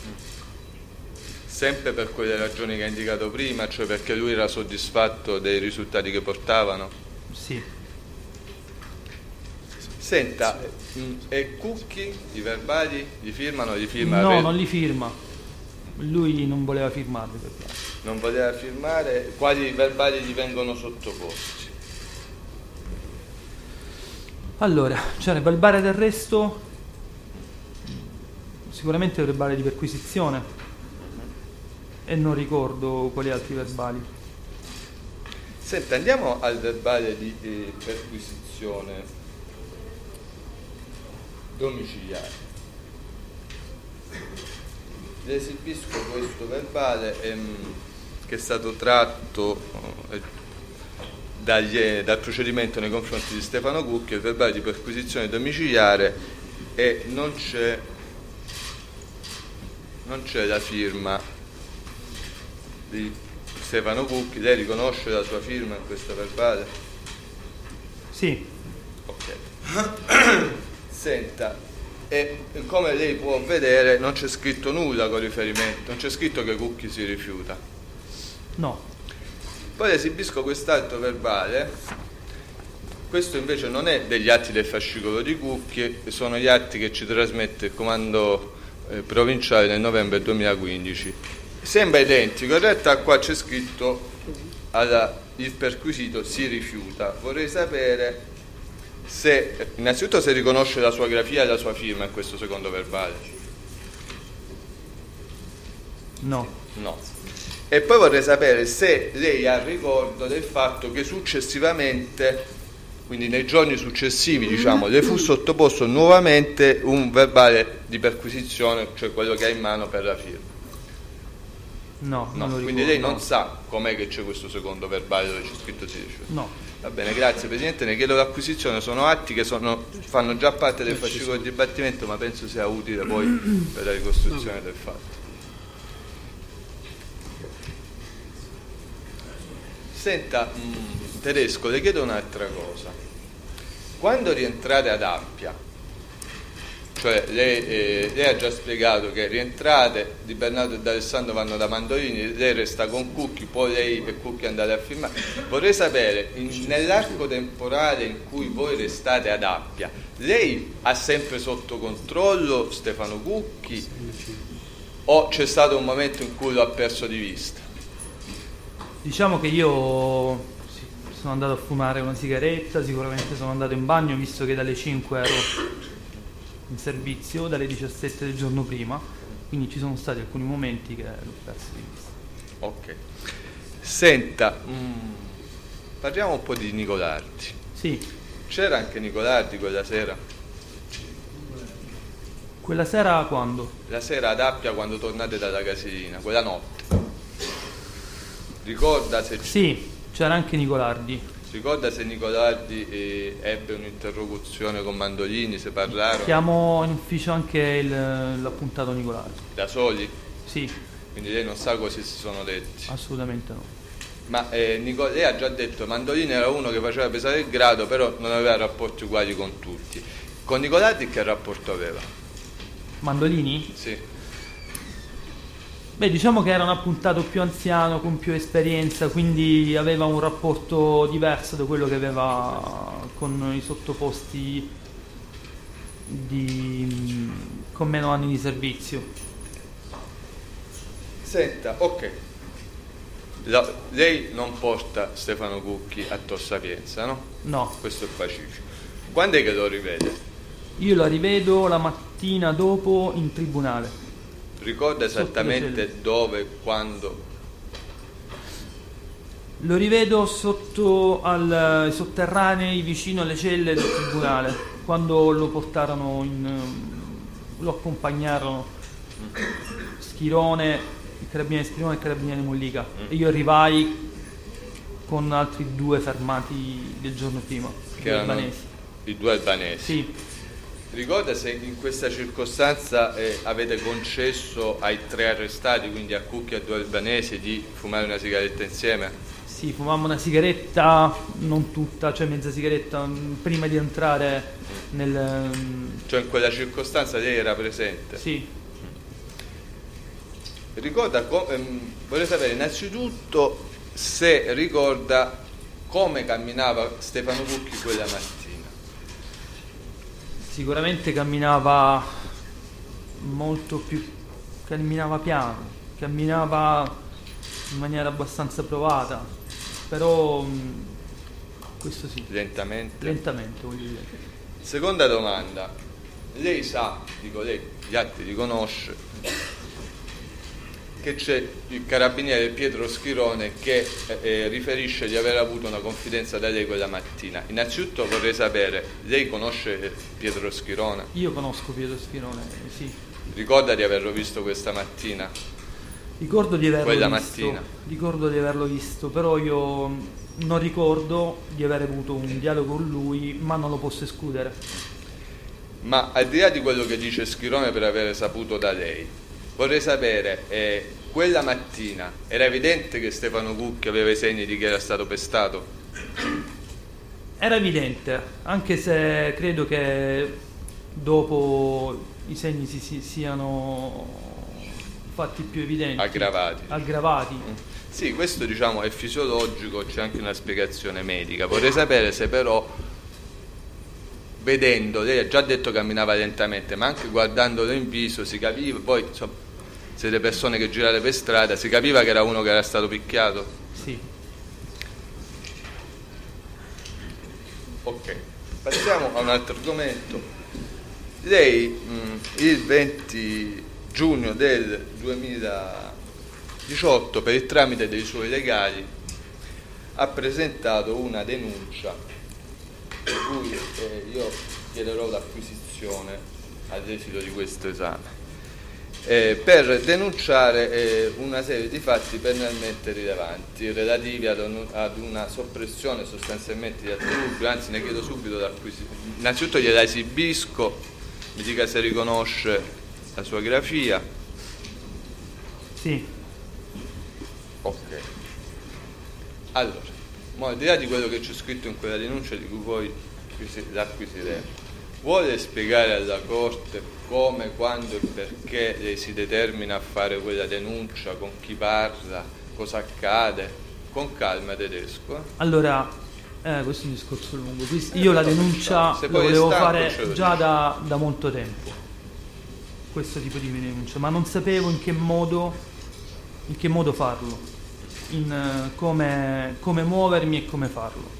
Sempre per quelle ragioni che ha indicato prima, cioè perché lui era soddisfatto dei risultati che portavano? Sì. Senta, sì. E Cucchi, i verbali li firmano? Li firma no, per... non li firma. Lui non voleva firmarli. Per non voleva firmare? Quali verbali gli vengono sottoposti? Allora, c'era il verbale d'arresto, sicuramente il verbale di perquisizione, e non ricordo quali altri verbali. Senta, andiamo al verbale di eh, perquisizione domiciliare. Le esibisco questo verbale ehm, che è stato tratto eh, dagli, dal procedimento nei confronti di Stefano Cucchi, il verbale di perquisizione domiciliare e non c'è non c'è la firma di Stefano Cucchi. Lei riconosce la sua firma in questa verbale? Sì. Ok. Senta, e come lei può vedere non c'è scritto nulla con riferimento, non c'è scritto che Cucchi si rifiuta. No. Poi le esibisco quest'altro verbale. Questo invece non è degli atti del fascicolo di Cucchi, sono gli atti che ci trasmette il comando eh, provinciale nel novembre duemilaquindici. Sembra identico, in realtà qua c'è scritto alla, il perquisito si rifiuta. Vorrei sapere se, innanzitutto, se riconosce la sua grafia e la sua firma in questo secondo verbale. No. No. E poi vorrei sapere se lei ha ricordo del fatto che successivamente, quindi nei giorni successivi, diciamo, le fu sottoposto nuovamente un verbale di perquisizione, cioè quello che ha in mano per la firma. No, No, non lo quindi ricordo. lei non sa com'è che c'è questo secondo verbale dove c'è scritto si rifiuta. No. Va bene, grazie Presidente. Ne chiedo l'acquisizione, sono atti che sono, fanno già parte del fascicolo di dibattimento, ma penso sia utile poi per la ricostruzione del fatto. Senta, mh, Tedesco, le chiedo un'altra cosa. Quando rientrate ad Appia, cioè lei, eh, lei ha già spiegato che rientrate, Di Bernardo e D'Alessandro vanno da Mandolini, lei resta con Cucchi, poi lei e Cucchi andate a firmare. Vorrei sapere, in, nell'arco temporale in cui voi restate ad Appia, lei ha sempre sotto controllo Stefano Cucchi o c'è stato un momento in cui lo ha perso di vista? Diciamo che io sì, sono andato a fumare una sigaretta, sicuramente sono andato in bagno, visto che dalle cinque ero in servizio, dalle diciassette del giorno prima, quindi ci sono stati alcuni momenti che l'ho perso di vista. Ok. Senta, mh, parliamo un po' di Nicolardi. Sì. C'era anche Nicolardi quella sera? Quella sera quando? La sera ad Appia quando tornate dalla casilina, quella notte. Ricorda se, Sì, c'era anche Nicolardi. ricorda se Nicolardi eh, ebbe un'interlocuzione con Mandolini, se parlarono? Chiamo in ufficio anche il, l'appuntato Nicolardi. Da soli? Sì, Quindi lei non sa cosa si sono detti. assolutamente no. Ma eh, Nico- lei ha già detto Mandolini era uno che faceva pesare il grado, però non aveva rapporti uguali con tutti. Con Nicolardi che rapporto aveva? Mandolini? Sì. Beh, diciamo che era un appuntato più anziano, con più esperienza, quindi aveva un rapporto diverso da quello che aveva con i sottoposti di, con meno anni di servizio. Senta, ok. La- lei non porta Stefano Cucchi a Tor Sapienza, no? No, Questo è pacifico. Quando è che lo rivede? io la rivedo la mattina dopo in tribunale. Ricorda Sotto le esattamente celle. dove, quando? Lo rivedo sotto al, ai sotterranei vicino alle celle del tribunale, quando lo portarono in, lo accompagnarono Schirone, il carabiniere Schirone e il carabiniere Mollica, e io arrivai con altri due fermati del giorno prima, Che due erano albanesi. i due albanesi. Sì, Ricorda se in questa circostanza eh, avete concesso ai tre arrestati, quindi a Cucchi e a due albanesi, di fumare una sigaretta insieme? sì, fumammo una sigaretta, non tutta, cioè mezza sigaretta, mh, prima di entrare nel... mh, Cioè in quella circostanza lei era presente? Sì, Ricorda, co- ehm, vorrei sapere innanzitutto se ricorda come camminava Stefano Cucchi quella mattina. sicuramente camminava molto più, camminava piano, camminava in maniera abbastanza provata, però mh, questo sì, Lentamente? lentamente voglio dire. Seconda domanda. Lei sa, dico lei, gli atti li conosce, che c'è il carabiniere Pietro Schirone che eh, eh, riferisce di aver avuto una confidenza da lei quella mattina. Innanzitutto vorrei sapere, lei conosce Pietro Schirone? Io conosco Pietro Schirone, sì. Ricorda di averlo visto questa mattina? Ricordo di averlo Quella visto, mattina. ricordo di averlo visto, però io non ricordo di aver avuto un dialogo con lui, ma non lo posso escludere. Ma al di là di quello che dice Schirone per aver saputo da lei, vorrei sapere, eh, quella mattina era evidente che Stefano Cucchi aveva i segni di che era stato pestato? Era evidente, anche se credo che dopo i segni si, si siano fatti più evidenti. Aggravati. Aggravati. Mm. Sì, questo diciamo è fisiologico, c'è anche una spiegazione medica. Vorrei sapere se però, vedendo, lei ha già detto che camminava lentamente, ma anche guardandolo in viso si capiva, poi insomma, siete persone che girate per strada, si capiva che era uno che era stato picchiato? Sì. Ok, passiamo a un altro argomento. Lei mh, il venti giugno del duemiladiciotto, per il tramite dei suoi legali, ha presentato una denuncia per cui eh, io chiederò l'acquisizione all'esito di questo esame, eh, per denunciare eh, una serie di fatti penalmente rilevanti relativi ad, un, ad una soppressione sostanzialmente di atti pubblici. Anzi, ne chiedo subito l'acquisizione. Innanzitutto gliela esibisco, mi dica se riconosce la sua grafia. Sì. Ok. Allora, mo, al di là di quello che c'è scritto in quella denuncia, di cui poi l'acquisiremo, vuole spiegare alla Corte come, quando e perché lei si determina a fare quella denuncia, con chi parla, cosa accade? Con calma, Tedesco. Eh? Allora, eh, questo è un discorso lungo. Io la denuncia la volevo fare già da, da molto tempo, questo tipo di denuncia, ma non sapevo in che modo, in che modo farlo, in uh, come, come muovermi e come farlo.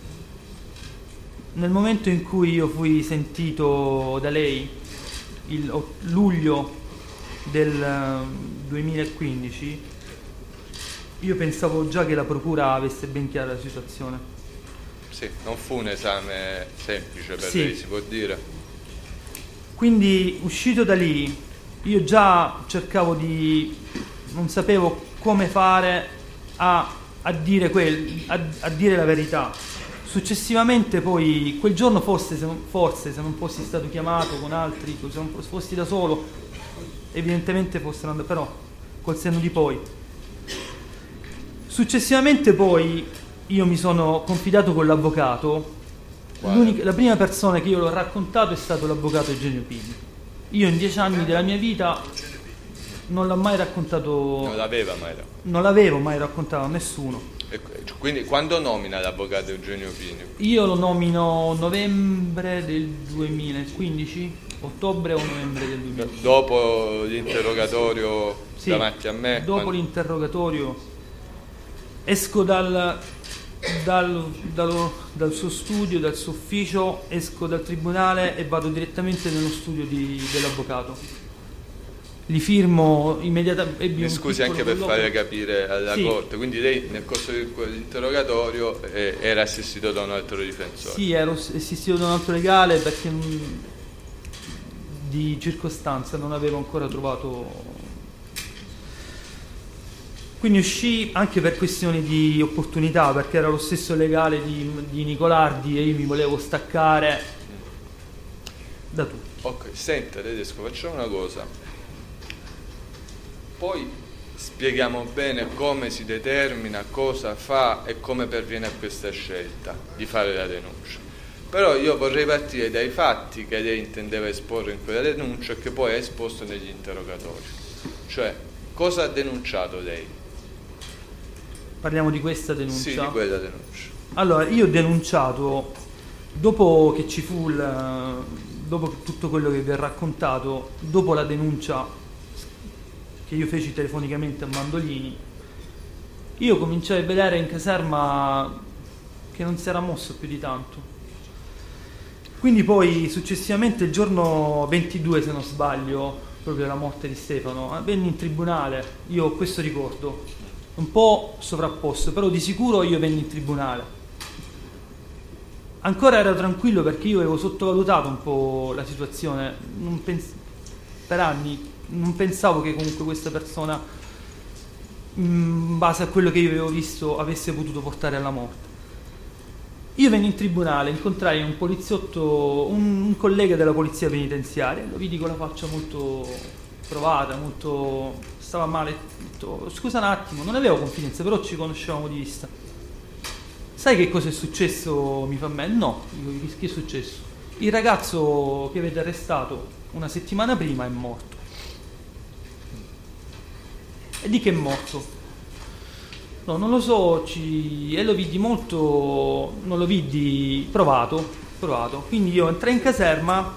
Nel momento in cui io fui sentito da lei, il luglio del duemilaquindici, io pensavo già che la procura avesse ben chiara la situazione. Sì, non fu un esame semplice per sì. lei, si può dire. Quindi, uscito da lì, io già cercavo di... non sapevo come fare a, a, dire, quel, a, a dire la verità. Successivamente poi, quel giorno forse se, non, forse se non fossi stato chiamato con altri, se non fossi da solo, evidentemente fossero andato, però col senno di poi. Successivamente poi io mi sono confidato con l'avvocato. La prima persona che io l'ho raccontato è stato l'avvocato Eugenio Pini. Io in dieci anni della mia vita non l'ho mai raccontato. Non l'aveva mai raccontato. Non l'avevo mai raccontato a nessuno. E quindi quando nomina l'avvocato Eugenio Pini? Io lo nomino novembre del duemilaquindici, ottobre o novembre del duemilaquindici. Dopo l'interrogatorio sì, davanti a me? Dopo quando... l'interrogatorio esco dal, dal, dal, dal suo studio, dal suo ufficio, esco dal tribunale e vado direttamente nello studio di, dell'avvocato. Li firmo immediatamente. Mi scusi anche per fare capire alla sì. Corte, quindi lei nel corso dell'interrogatorio eh, era assistito da un altro difensore? Sì, ero assistito da un altro legale perché mh, di circostanza non avevo ancora trovato. Quindi uscì anche per questioni di opportunità, perché era lo stesso legale di, di Nicolardi e io mi volevo staccare da tutto. Ok, senta Tedesco, facciamo una cosa. Poi spieghiamo bene come si determina, cosa fa e come perviene a questa scelta di fare la denuncia. Però io vorrei partire dai fatti che lei intendeva esporre in quella denuncia e che poi ha esposto negli interrogatori. Cioè, cosa ha denunciato lei? Parliamo di questa denuncia? Sì, di quella denuncia. Allora, io ho denunciato, dopo che ci fu il, dopo tutto quello che vi ho raccontato, dopo la denuncia che io feci telefonicamente a Mandolini, io cominciai a vedere in caserma che non si era mosso più di tanto. Quindi poi successivamente il giorno ventidue, se non sbaglio, proprio la morte di Stefano, venni in tribunale. Io ho questo ricordo un po' sovrapposto, però di sicuro io venni in tribunale. Ancora ero tranquillo perché io avevo sottovalutato un po' la situazione, non pens- per anni non pensavo che comunque questa persona, in base a quello che io avevo visto, avesse potuto portare alla morte. Io venni in tribunale, incontrai un poliziotto, un, un collega della polizia penitenziaria, lo vidi con la faccia molto provata, molto, stava male, detto, scusa un attimo, non avevo confidenza, però ci conoscevamo di vista. Sai che cosa è successo? Mi fa a me? No, dico, che è successo? Il ragazzo che avete arrestato una settimana prima è morto. E di che è morto? No, non lo so, ci... e lo vidi molto, non lo vidi provato, provato. Quindi io entrai in caserma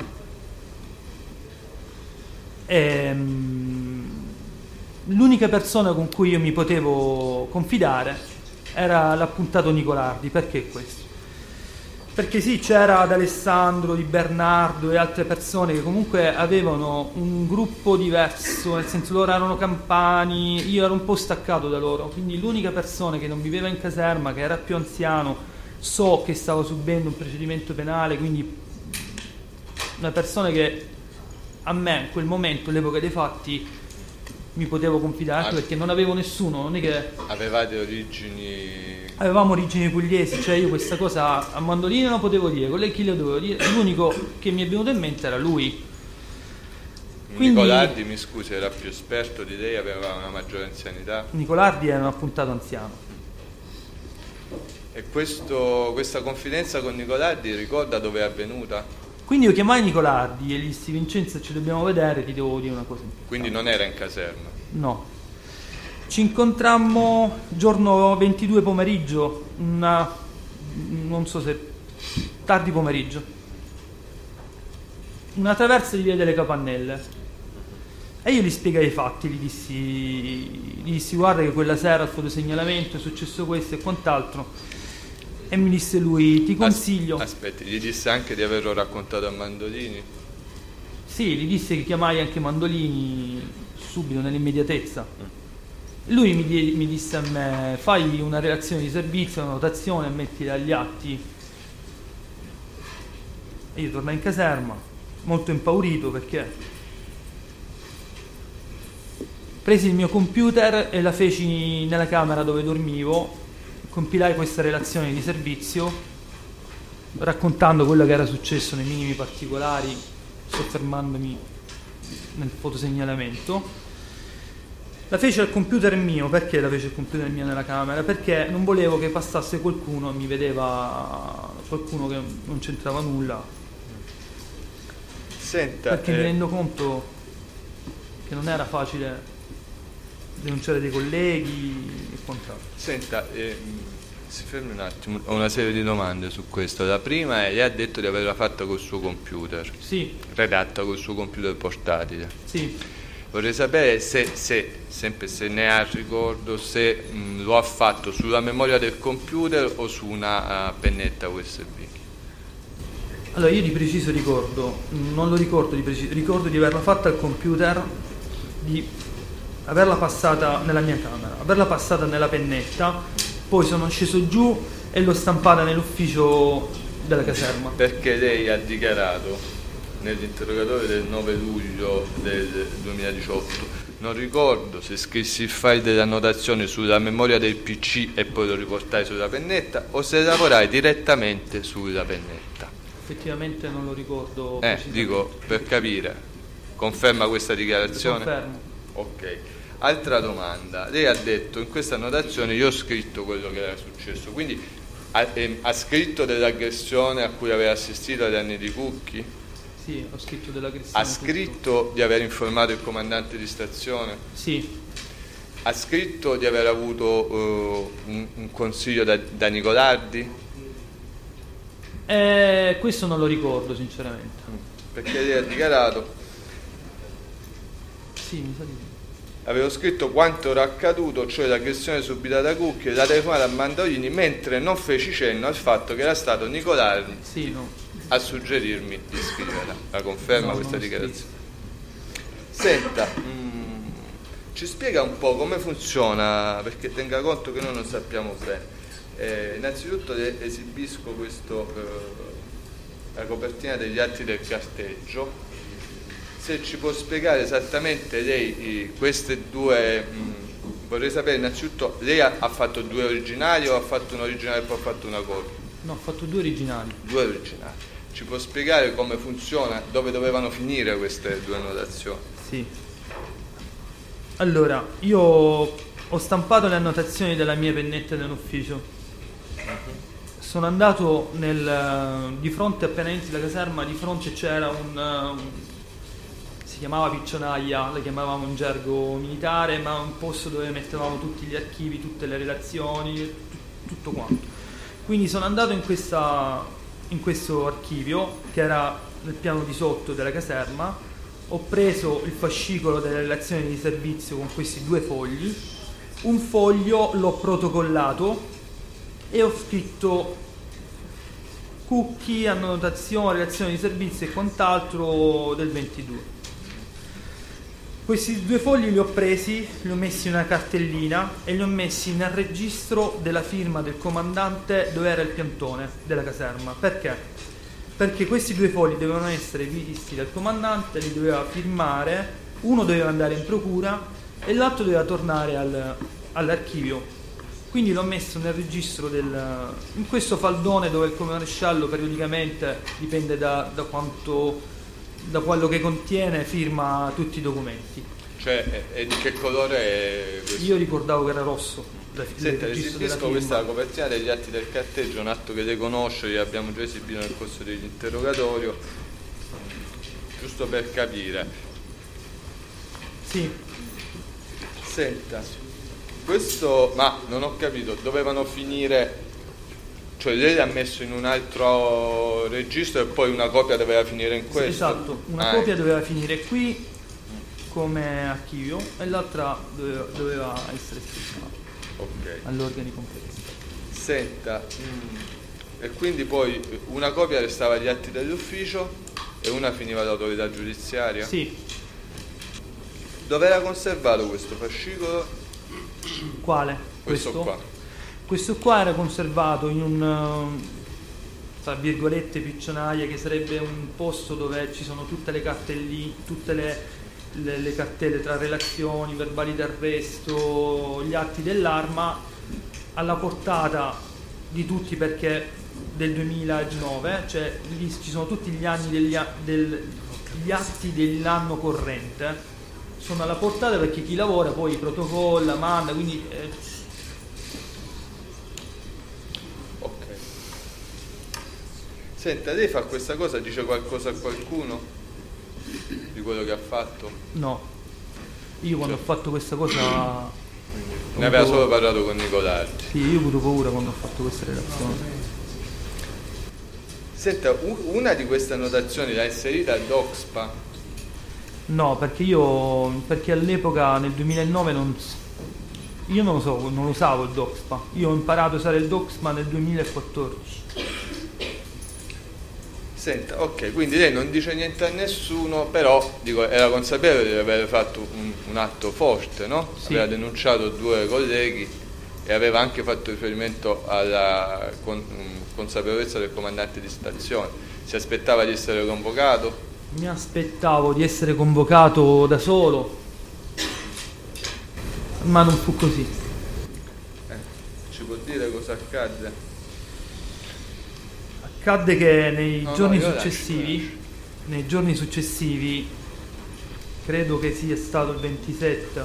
e l'unica persona con cui io mi potevo confidare era l'appuntato Nicolardi. Perché questo? Perché sì, c'era D'Alessandro, Di Bernardo e altre persone che comunque avevano un gruppo diverso, nel senso loro erano campani, io ero un po' staccato da loro, quindi l'unica persona che non viveva in caserma, che era più anziano, so che stava subendo un procedimento penale, quindi una persona che a me in quel momento, all'epoca dei fatti, mi potevo confidare, ah, perché non avevo nessuno, non è che... Avevate origini... Avevamo origini pugliesi, cioè io questa cosa a Mandolino non potevo dire, con lei chi le dovevo dire, l'unico che mi è venuto in mente era lui. Quindi, Nicolardi, mi scusi, era più esperto di lei, aveva una maggiore anzianità? Nicolardi era un appuntato anziano. E questo, questa confidenza con Nicolardi ricorda dove è avvenuta? Quindi io chiamai Nicolardi e gli dissi: Vincenzo, ci dobbiamo vedere, ti devo dire una cosa importante. Quindi non era in caserma? No. Ci incontrammo giorno ventidue pomeriggio, una, non so se tardi pomeriggio, una traversa di via delle Capannelle, e io gli spiegai i fatti, gli dissi, gli dissi guarda che quella sera al fotosegnalamento è successo questo e quant'altro, e mi disse lui: ti consiglio... As- aspetti, gli disse anche di averlo raccontato a Mandolini? Sì, gli disse che chiamai anche Mandolini subito, nell'immediatezza. Mm. Lui mi, die, mi disse a me: fai una relazione di servizio, una notazione, mettila agli atti. E io tornai in caserma molto impaurito, perché presi il mio computer e la feci nella camera dove dormivo, compilai questa relazione di servizio raccontando quello che era successo nei minimi particolari, soffermandomi nel fotosegnalamento. La fece al computer mio. Perché la fece al computer mio nella camera? Perché non volevo che passasse qualcuno e mi vedeva qualcuno che non c'entrava nulla. Senta, perché eh... mi rendo conto che non era facile denunciare dei colleghi e quant'altro. Senta, eh, si fermi un attimo, ho una serie di domande su questo. La prima è: lei ha detto di averla fatta col suo computer? Sì. Redatta col suo computer portatile? Sì. Vorrei sapere se, se, sempre se ne ha ricordo, se mh, lo ha fatto sulla memoria del computer o su una uh, pennetta U S B. Allora, io di preciso ricordo, non lo ricordo di preciso, ricordo di averla fatta al computer, di averla passata nella mia camera, averla passata nella pennetta, poi sono sceso giù e l'ho stampata nell'ufficio della caserma. Perché lei ha dichiarato nell'interrogatorio del nove luglio del duemiladiciotto: non ricordo se scrissi il file delle annotazioni sulla memoria del P C e poi lo riportai sulla pennetta, o se lavorai direttamente sulla pennetta. Effettivamente non lo ricordo. Eh, dico per capire. Conferma questa dichiarazione? Confermo. Ok. Altra domanda: lei ha detto in questa annotazione io ho scritto quello che era successo, quindi ha, eh, ha scritto dell'aggressione a cui aveva assistito agli anni di Cucchi? Sì, ho scritto dell'aggressione. Ha scritto tutto. Di aver informato il comandante di stazione? Sì. Ha scritto di aver avuto uh, un, un consiglio da, da Nicolardi? Eh, questo non lo ricordo sinceramente. Perché lei ha dichiarato: sì, mi sa di sì. Avevo scritto quanto era accaduto, cioè l'aggressione subita da Cucchi e la telefonata a Mandolini, mentre non feci cenno al fatto che era stato Nicolardi sì, no. a suggerirmi di scriverla. La conferma no, questa dichiarazione? Senta, mh, ci spiega un po' come funziona, perché tenga conto che noi non sappiamo bene. Eh, innanzitutto le esibisco questo, eh, la copertina degli atti del carteggio. Se ci può spiegare esattamente lei queste due, mh, vorrei sapere innanzitutto, lei ha, ha fatto due originali o ha fatto un originale e poi ha fatto una copia? No, ho fatto due originali. Due originali. Ci può spiegare come funziona, dove dovevano finire queste due annotazioni? Sì. Allora, io ho stampato le annotazioni della mia pennetta nell'ufficio. Sono andato nel, di fronte, appena entri la caserma, di fronte c'era un, un si chiamava piccionaia, la chiamavamo in gergo militare, ma un posto dove mettevamo tutti gli archivi, tutte le relazioni, t- tutto quanto. Quindi sono andato in, questa, in questo archivio, che era nel piano di sotto della caserma, ho preso il fascicolo delle relazioni di servizio con questi due fogli, un foglio l'ho protocollato e ho scritto cookie, annotazione, relazioni di servizio e quant'altro del ventidue. Questi due fogli li ho presi, li ho messi in una cartellina e li ho messi nel registro della firma del comandante dove era il piantone della caserma. Perché? Perché questi due fogli dovevano essere visti dal comandante, li doveva firmare, uno doveva andare in procura e l'altro doveva tornare al, all'archivio. Quindi l'ho messo nel registro del, in questo faldone dove il maresciallo periodicamente, dipende da, da quanto, da quello che contiene, firma tutti i documenti. Cioè, e di che colore è questo? Io ricordavo che era rosso. Senta, esibisco questa copertina degli atti del carteggio, un atto che lei conosce, li abbiamo già esibito nel corso dell'interrogatorio, giusto per capire. Sì. Senta, questo, ma non ho capito, dovevano finire, cioè lei l'ha messo in un altro registro e poi una copia doveva finire in questo? Esatto, una ah, copia doveva finire qui come archivio e l'altra doveva, doveva essere scritta okay. all'organo competente. Senta, mh, e quindi poi una copia restava agli atti dell'ufficio e una finiva all'autorità giudiziaria? Sì. Dove era conservato questo fascicolo? Quale? Questo, questo qua. Questo qua era conservato in un, tra virgolette, piccionaia, che sarebbe un posto dove ci sono tutte le cartelline, tutte le, le, le cartelle tra relazioni, verbali d'arresto, gli atti dell'arma, alla portata di tutti, perché del duemilanove, cioè lì ci sono tutti gli anni degli, del, gli atti dell'anno corrente, sono alla portata perché chi lavora poi protocolla, manda, quindi eh... ok. Senta, lei fa questa cosa, dice qualcosa a qualcuno di quello che ha fatto? No, io quando cioè. ho fatto questa cosa ne aveva solo parlato con Nicolardi. Sì, io ho avuto paura quando ho fatto questa relazione. Senta, una di queste annotazioni l'ha inserita al DOCSPA? No, perché io perché all'epoca nel duemilanove non io non lo so, non usavo il DOCSPA. Io ho imparato a usare il DOCSPA nel duemilaquattordici. Senta, ok, quindi lei non dice niente a nessuno, però dico, era consapevole di aver fatto un, un atto forte, no? Sì. Aveva denunciato due colleghi e aveva anche fatto riferimento alla con, consapevolezza del comandante di stazione. Si aspettava di essere convocato? Mi aspettavo di essere convocato da solo, ma non fu così. Eh, ci può dire cosa accadde? Accadde che nei no, giorni no, successivi, lascio, lascio. nei giorni successivi, credo che sia stato il ventisette,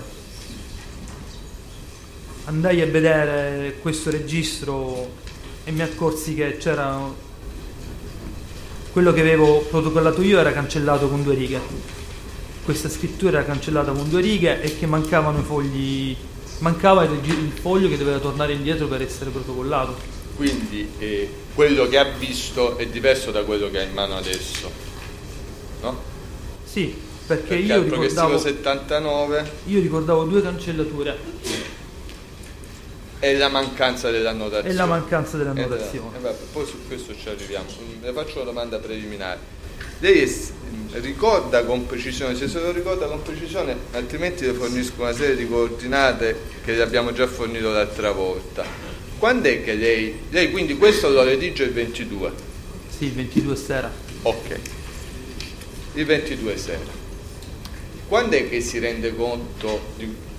andai a vedere questo registro e mi accorsi che c'era quello che avevo protocollato io era cancellato con due righe. Questa scrittura era cancellata con due righe e che mancavano i fogli, mancava il, il foglio che doveva tornare indietro per essere protocollato. Quindi eh, quello che ha visto è diverso da quello che ha in mano adesso, no? Sì, perché, perché io al ricordavo progressivo settantanove io ricordavo due cancellature e la mancanza dell'annotazione. E la mancanza dell'annotazione. Eh, vabbè, poi su questo ci arriviamo. Le faccio una domanda preliminare. Lei è, ricorda con precisione, se se lo ricorda con precisione, altrimenti le fornisco una serie di coordinate che le abbiamo già fornito l'altra volta. Quando è che lei, lei quindi questo lo redige il ventidue? Sì, il ventidue sera. Ok, il ventidue sera. Quando è che si rende conto di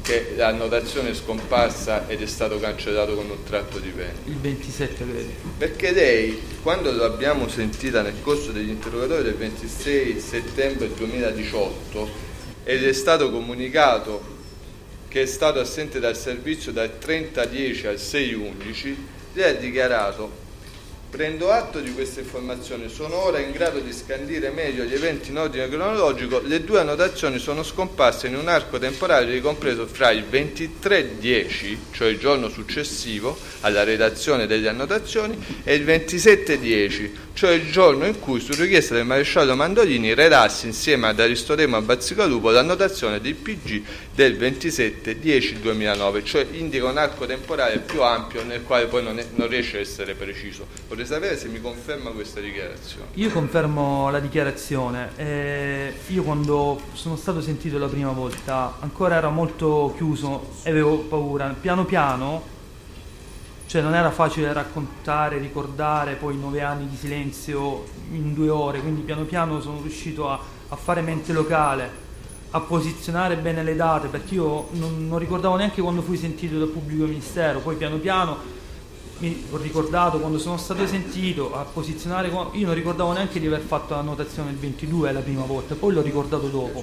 che l'annotazione è scomparsa ed è stato cancellato con un tratto di penna? Il ventisette credo. Perché lei, quando l'abbiamo sentita nel corso degli interrogatori del ventisei settembre duemiladiciotto, ed è stato comunicato che è stato assente dal servizio dal trenta dieci al sei undici, lei ha dichiarato: prendo atto di queste informazioni, sono ora in grado di scandire meglio gli eventi in ordine cronologico. Le due annotazioni sono scomparse in un arco temporale ricompreso fra il ventitré dieci, cioè il giorno successivo alla redazione delle annotazioni, e il ventisette dieci, cioè il giorno in cui, su richiesta del maresciallo Mandolini, redassi insieme ad Aristodemo Bazzicalupo l'annotazione del P G del ventisette dieci duemilanove, cioè indica un arco temporale più ampio nel quale poi non, è, non riesce a essere preciso. Vorrei sapere se mi conferma questa dichiarazione. Io confermo la dichiarazione. Eh, io quando sono stato sentito la prima volta ancora ero molto chiuso e avevo paura. Piano piano, cioè non era facile raccontare, ricordare poi nove anni di silenzio in due ore, quindi piano piano sono riuscito a, a fare mente locale, a posizionare bene le date, perché io non, non ricordavo neanche quando fui sentito dal pubblico ministero. Poi piano piano mi ho ricordato quando sono stato sentito, a posizionare. Io non ricordavo neanche di aver fatto la notazione del ventidue la prima volta, poi l'ho ricordato dopo.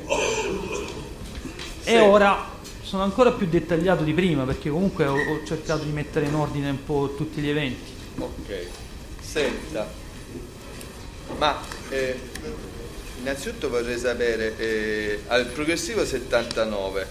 Sì. E ora sono ancora più dettagliato di prima, perché comunque ho, ho cercato di mettere in ordine un po' tutti gli eventi. Ok, senta, ma eh, innanzitutto vorrei sapere, eh, al progressivo settantanove,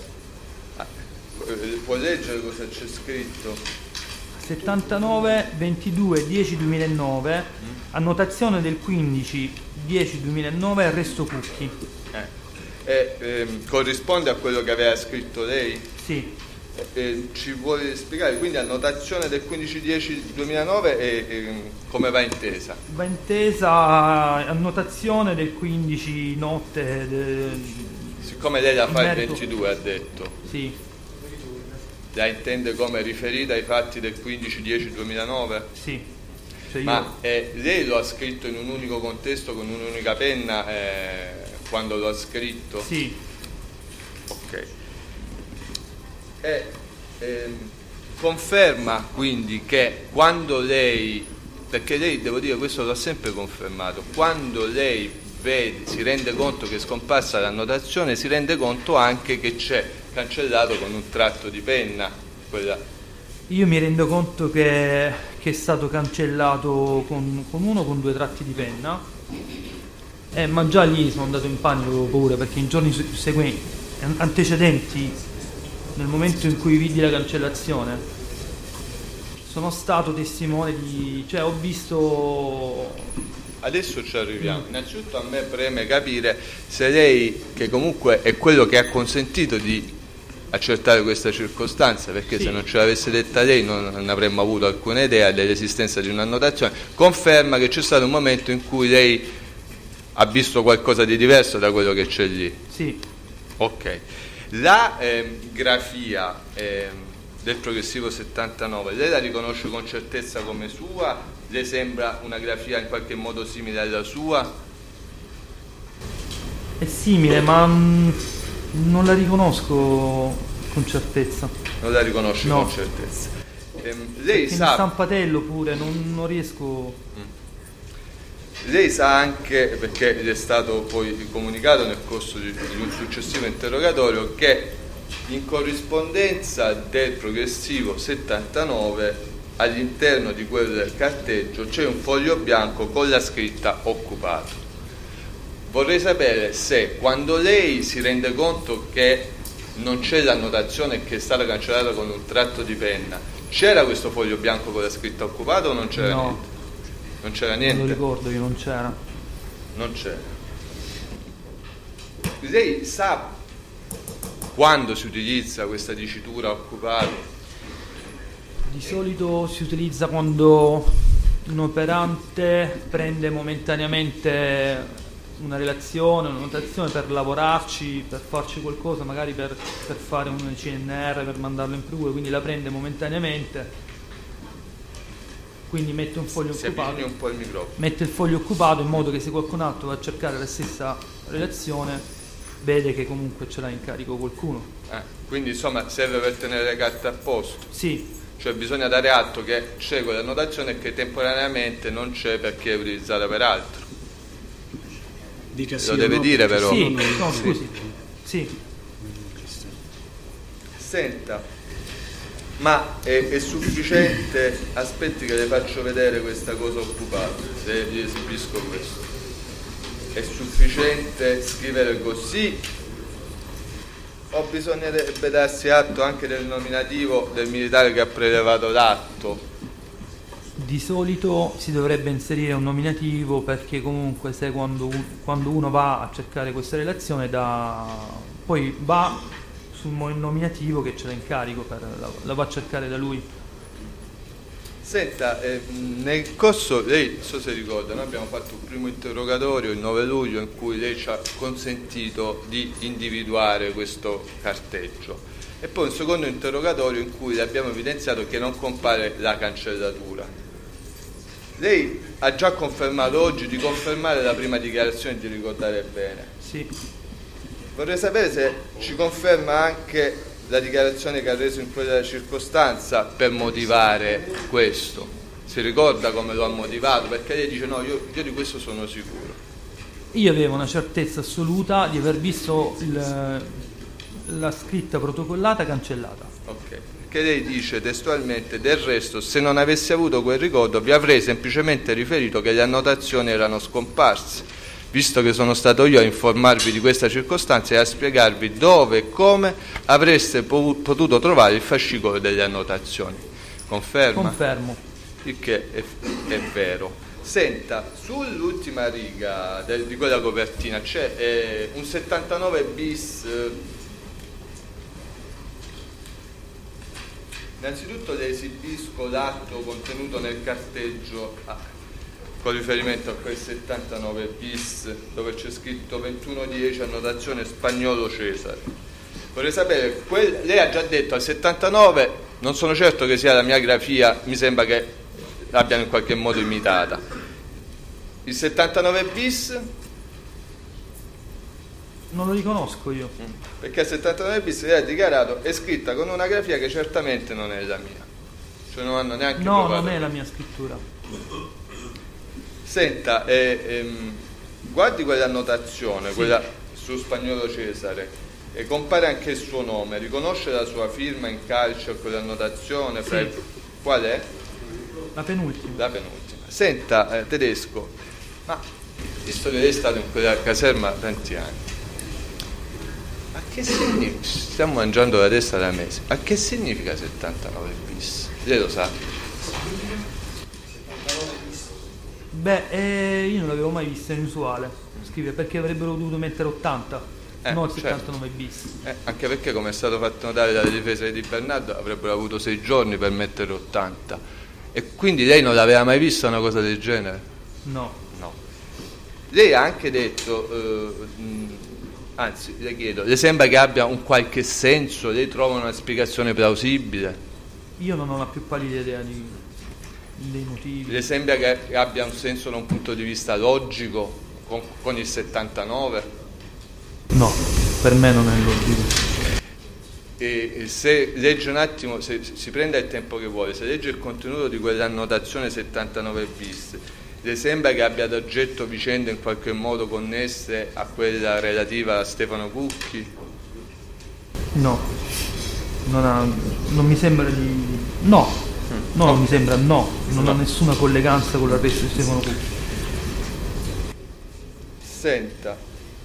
eh, può leggere cosa c'è scritto? settantanove ventidue dieci duemilanove, mm. annotazione del quindici dieci duemilanove, arresto Cucchi. Eh. Eh, ehm, corrisponde a quello che aveva scritto lei? Sì. Eh, eh, ci vuole spiegare quindi annotazione del quindici dieci duemilanove e, e come va intesa? Va intesa annotazione del quindici notte. De... Siccome lei la fa il ventidue, ha detto. Sì. La intende come riferita ai fatti del quindici dieci duemilanove? Sì. Cioè io... Ma eh, lei lo ha scritto in un unico contesto con un'unica penna eh, quando lo ha scritto? Sì. Ok. E, ehm, conferma quindi che quando lei, perché lei, devo dire, questo l'ha sempre confermato, quando lei vede, si rende conto che è scomparsa l'annotazione, si rende conto anche che c'è cancellato con un tratto di penna quella. Io mi rendo conto che, che è stato cancellato con, con uno con due tratti di penna, eh, ma già lì sono andato in panico, avevo paura, perché in giorni seguenti, antecedenti, nel momento in cui vidi la cancellazione, sono stato testimone di, cioè ho visto. Adesso ci arriviamo. Innanzitutto a me preme capire se lei, che comunque è quello che ha consentito di accertare questa circostanza, perché sì, se non ce l'avesse detta lei non, non avremmo avuto alcuna idea dell'esistenza di un'annotazione, conferma che c'è stato un momento in cui lei ha visto qualcosa di diverso da quello che c'è lì. Sì. Ok. La eh, grafia eh, del progressivo settantanove, lei la riconosce con certezza come sua? Le sembra una grafia in qualche modo simile alla sua? È simile, ma mh, non la riconosco con certezza. Non la riconosce no. con certezza. Ehm, lei Perché sa... in stampatello pure, non, non riesco... Mm. Lei sa anche, perché gli è stato poi comunicato nel corso di, di un successivo interrogatorio, che in corrispondenza del progressivo settantanove all'interno di quel carteggio c'è un foglio bianco con la scritta occupato. Vorrei sapere se quando lei si rende conto che non c'è l'annotazione, che è stata cancellata con un tratto di penna, c'era questo foglio bianco con la scritta occupato o non c'era no. niente? Non c'era niente? Non lo ricordo, io non c'era. Non c'era. Lei sa quando si utilizza questa dicitura occupato? Di solito si utilizza quando un operante prende momentaneamente una relazione, una notazione per lavorarci, per farci qualcosa, magari per, per fare un C N R, per mandarlo in procura, quindi la prende momentaneamente, quindi mette un foglio si occupato, un po' il microfono. mette il foglio occupato in modo che se qualcun altro va a cercare la stessa relazione vede che comunque ce l'ha in carico qualcuno. Eh, quindi insomma serve per tenere le carte a posto. Sì. Cioè bisogna dare atto che c'è quell'annotazione e che temporaneamente non c'è perché è utilizzata per altro. Dica sì Lo deve no, dire però. Sì, no, scusi. Sì. Senta, ma è, è sufficiente, aspetti che le faccio vedere questa cosa occupata, se gli esibisco questo. È sufficiente scrivere così o bisognerebbe darsi atto anche del nominativo del militare che ha prelevato l'atto? Di solito si dovrebbe inserire un nominativo, perché comunque se quando, quando uno va a cercare questa relazione da, poi va sul nominativo che ce l'ha in carico, per, la, la va a cercare da lui. Senta, eh, nel corso, lei, non so se ricorda, noi abbiamo fatto un primo interrogatorio il nove luglio in cui lei ci ha consentito di individuare questo carteggio e poi un secondo interrogatorio in cui le abbiamo evidenziato che non compare la cancellatura. Lei ha già confermato oggi di confermare la prima dichiarazione, di ricordare bene. Sì. Vorrei sapere se ci conferma anche la dichiarazione che ha reso in quella circostanza per motivare questo. Si ricorda come lo ha motivato? Perché lei dice no, io, io di questo sono sicuro. Io avevo una certezza assoluta di aver visto il, la scritta protocollata cancellata. Ok, perché lei dice testualmente: del resto, se non avessi avuto quel ricordo vi avrei semplicemente riferito che le annotazioni erano scomparse, visto che sono stato io a informarvi di questa circostanza e a spiegarvi dove e come avreste potuto trovare il fascicolo delle annotazioni. Conferma? Confermo. Il che è, è vero. Senta, sull'ultima riga del, di quella copertina c'è eh, un settantanove bis. Eh, innanzitutto le esibisco l'atto contenuto nel carteggio ah, con riferimento a quel settantanove bis dove c'è scritto ventuno dieci annotazione Spagnolo Cesare. Vorrei sapere, quel, lei ha già detto al settantanove, non sono certo che sia la mia grafia, mi sembra che l'abbiano in qualche modo imitata. Il settantanove bis? Non lo riconosco io. Perché il settantanove bis lei ha dichiarato è scritta con una grafia che certamente non è la mia. Cioè non hanno neanche No, provato. non è la mia scrittura. Senta, eh, ehm, guardi quell'annotazione, sì, quella su Spagnolo Cesare, e compare anche il suo nome, riconosce la sua firma in calce a quell'annotazione? Sì. Il... Qual è? La penultima. La penultima. Senta, eh, Tedesco, ma visto che lei è stato in quella caserma tanti anni, a che significa, stiamo mangiando la testa da mesi, a che significa settantanove bis? Lei lo sa? Beh, eh, io non l'avevo mai vista, è inusuale. Scrive perché avrebbero dovuto mettere ottanta, eh, non il settantanove bis. Eh, anche perché, come è stato fatto notare dalle difese di Bernardo, avrebbero avuto sei giorni per mettere ottanta. E quindi lei non l'aveva mai vista una cosa del genere? No. No. Lei ha anche detto, eh, mh, anzi, le chiedo, le sembra che abbia un qualche senso? Lei trova una spiegazione plausibile? Io non ho la più pallida idea di... dei motivi. Le sembra che abbia un senso da un punto di vista logico con, con il settantanove? No, per me non è logico. E, e se legge un attimo, se si prende il tempo che vuole, se legge il contenuto di quell'annotazione settantanove bis, le sembra che abbia ad oggetto vicende in qualche modo connesse a quella relativa a Stefano Cucchi? No, non, ha, non mi sembra di... no. No, non mi sembra, no, non no. ha nessuna colleganza con l'arresto di Stefano Cucchi. Senta,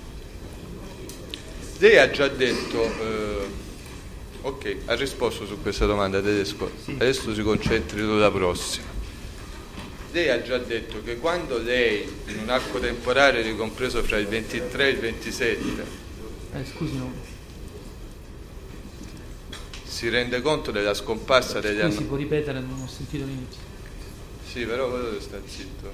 lei ha già detto, eh, ok, ha risposto su questa domanda, Tedesco, sì. Adesso si concentri sulla prossima. Lei ha già detto che quando lei, in un arco temporale ricompreso fra il ventitré e il ventisette, eh, scusi, no. si rende conto della scomparsa degli anni. Si può ripetere, non ho sentito l'inizio. Sì, però quello sta zitto.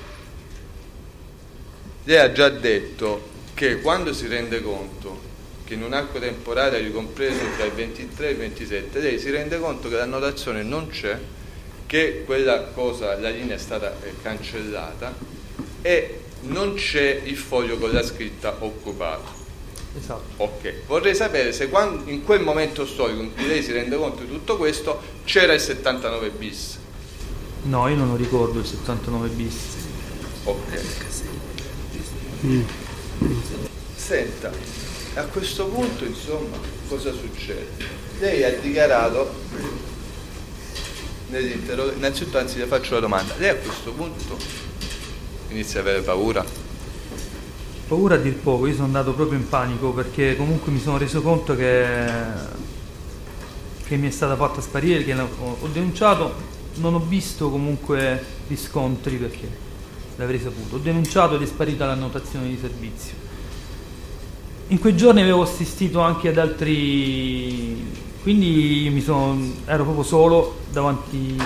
Lei ha già detto che quando si rende conto che in un arco temporale ricompreso tra il ventitré e il ventisette, lei si rende conto che l'annotazione non c'è, che quella cosa, la linea è stata cancellata e non c'è il foglio con la scritta occupato. Esatto. Ok, vorrei sapere se quando, in quel momento storico in cui lei si rende conto di tutto questo c'era il settantanove bis. No, io non lo ricordo il settantanove bis. Ok. Mm. Senta, a questo punto insomma cosa succede? Lei ha dichiarato nell'interrogatorio, innanzitutto anzi le faccio la domanda, lei a questo punto inizia ad avere paura? Paura a dir poco, io sono andato proprio in panico perché comunque mi sono reso conto che, che mi è stata fatta sparire, che ho, ho denunciato, non ho visto comunque riscontri perché l'avrei saputo, ho denunciato ed è sparita l'annotazione di servizio. In quei giorni avevo assistito anche ad altri, quindi mi sono, ero proprio solo davanti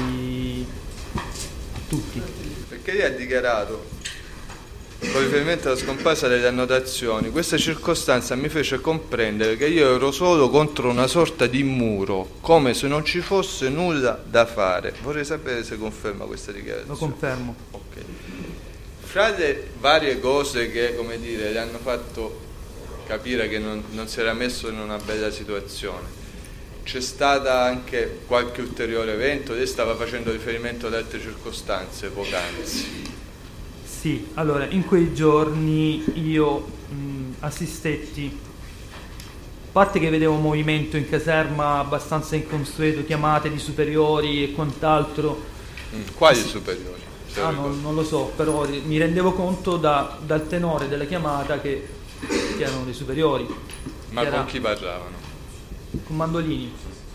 a tutti. Perché lei ha dichiarato, con riferimento alla scomparsa delle annotazioni, questa circostanza mi fece comprendere che io ero solo contro una sorta di muro, come se non ci fosse nulla da fare. Vorrei sapere se conferma questa dichiarazione. Lo confermo. Ok. Fra le varie cose che, come dire, le hanno fatto capire che non, non si era messo in una bella situazione, c'è stata anche qualche ulteriore evento? Lei stava facendo riferimento ad altre circostanze poc'anzi. Sì, allora in quei giorni io mh, assistetti, a parte che vedevo un movimento in caserma abbastanza inconsueto, chiamate di superiori e quant'altro. Mm, quali superiori? Se Ah, lo non, non lo so, però mi rendevo conto da, dal tenore della chiamata che, che erano dei superiori. Ma Era con chi parlavano? con Mandolini.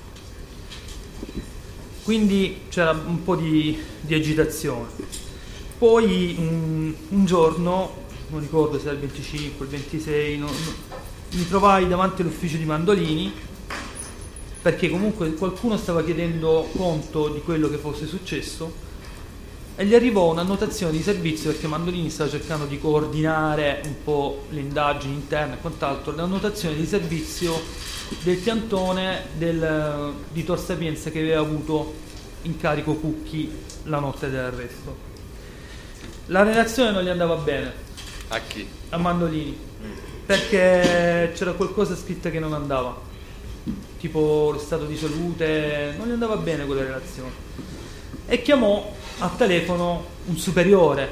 Quindi c'era un po' di, di agitazione. Poi un, un giorno, non ricordo se era il venticinque, il ventisei, no, no, mi trovai davanti all'ufficio di Mandolini perché comunque qualcuno stava chiedendo conto di quello che fosse successo e gli arrivò un'annotazione di servizio perché Mandolini stava cercando di coordinare un po' le indagini interne e quant'altro, l'annotazione di servizio del piantone del, di Tor Sapienza che aveva avuto in carico Cucchi la notte dell'arresto. La relazione non gli andava bene. A chi? A Mandolini, perché c'era qualcosa scritto che non andava, tipo lo stato di salute, non gli andava bene quella relazione. E chiamò a telefono un superiore.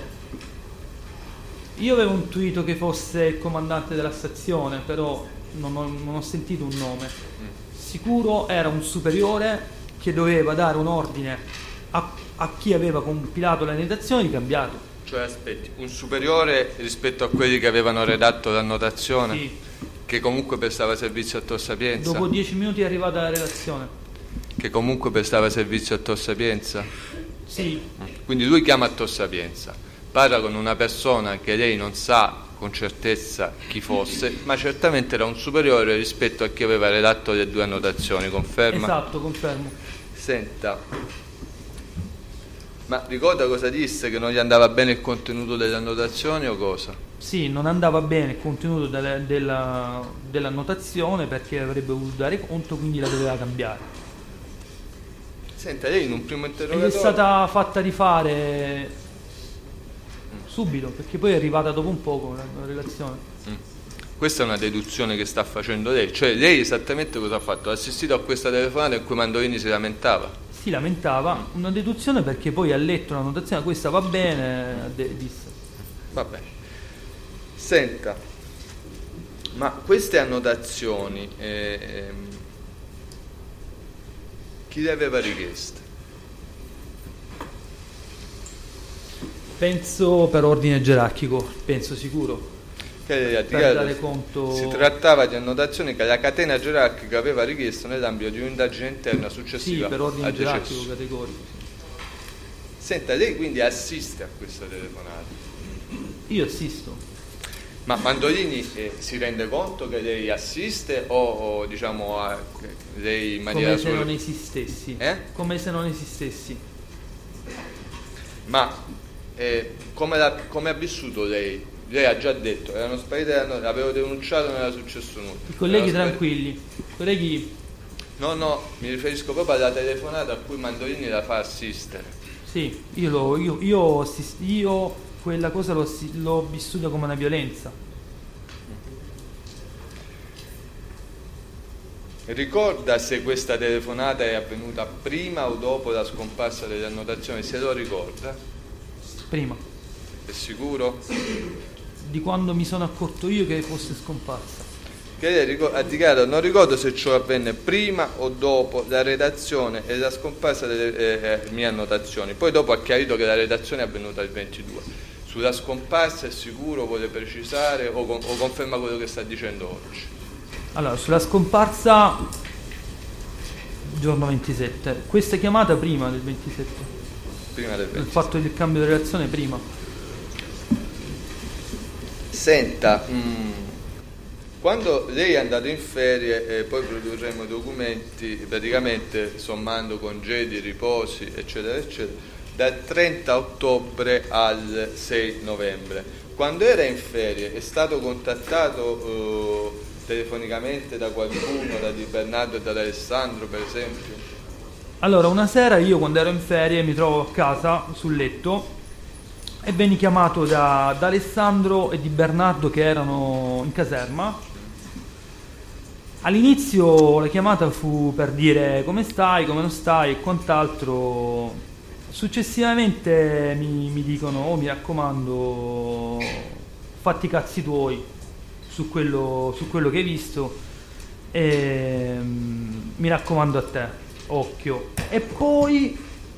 Io avevo intuito che fosse il comandante della stazione, però non ho, non ho sentito un nome. Sicuro era un superiore che doveva dare un ordine a, a chi aveva compilato la annotazione di cambiarlo. Cioè, aspetti, un superiore rispetto a quelli che avevano redatto l'annotazione? Sì. Che comunque prestava servizio a Tor Sapienza? Dopo dieci minuti è arrivata la relazione. Che comunque prestava servizio a Tor Sapienza? Sì. Quindi lui chiama a Tor Sapienza, parla con una persona che lei non sa con certezza chi fosse, ma certamente era un superiore rispetto a chi aveva redatto le due annotazioni, conferma? Esatto, confermo. Senta, ma ricorda cosa disse? Che non gli andava bene il contenuto delle annotazioni o cosa? Sì, non andava bene il contenuto delle, della, dell'annotazione perché avrebbe voluto dare conto, quindi la doveva cambiare. Senta, lei in un primo E gli interrogatorio... è stata fatta rifare subito, perché poi è arrivata dopo un poco la, la relazione. Mm. Questa è una deduzione che sta facendo lei, cioè lei esattamente cosa ha fatto? Ha assistito a questa telefonata in cui Mandolini si lamentava? Si lamentava, una deduzione perché poi ha letto la notazione, questa va bene, de- disse. Va bene. Senta, ma queste annotazioni ehm, chi le aveva richieste? Penso per ordine gerarchico, penso sicuro. Che lei ha Per dichiarato dare conto... si trattava di annotazioni che la catena gerarchica aveva richiesto nell'ambito di un'indagine interna Sì, successiva per ordine al gerarchico decesso. categorico. Senta, lei quindi assiste a questa telefonata, Io assisto. ma Mandolini eh, si rende conto che lei assiste o, o diciamo a, lei in maniera Come se solo- non esistessi. Eh? Come se non esistessi. Ma eh, come, la- come ha vissuto lei? Lei ha già detto, erano sparite, l'avevo denunciato, non era successo nulla. I colleghi Erano sparite- tranquilli. I colleghi, No, no, mi riferisco proprio alla telefonata a cui Mandolini la fa assistere. sì, io, lo, io, io, ho assist- io quella cosa l'ho, assi- l'ho vissuta come una violenza. Ricorda se questa telefonata è avvenuta prima o dopo la scomparsa delle annotazioni? Se lo ricorda? Prima. È sicuro? Di quando mi sono accorto io che fosse scomparsa. Che lei ricor- ha dichiarato: non ricordo se ciò avvenne prima o dopo la redazione e la scomparsa delle eh, eh, mie annotazioni. Poi dopo ha chiarito che la redazione è avvenuta il ventidue. Sulla scomparsa è sicuro, vuole precisare o, con- o conferma quello che sta dicendo oggi? Allora, sulla scomparsa, giorno ventisette. Questa chiamata prima del ventisette. Prima del Il ventisette. fatto del cambio di relazione prima. Senta, mh, quando lei è andato in ferie e poi produrremo i documenti, praticamente sommando congedi, riposi, eccetera, eccetera, dal trenta ottobre al sei novembre. Quando era in ferie è stato contattato eh, telefonicamente da qualcuno, da Di Bernardo e da Alessandro per esempio? Allora, una sera io quando ero in ferie mi trovo a casa sul letto e venni chiamato da, da Alessandro e Di Bernardo che erano in caserma. All'inizio la chiamata fu per dire come stai, come non stai e quant'altro. Successivamente mi, mi dicono: oh, mi raccomando, fatti i cazzi tuoi su quello, su quello che hai visto e mm, mi raccomando a te, occhio. E poi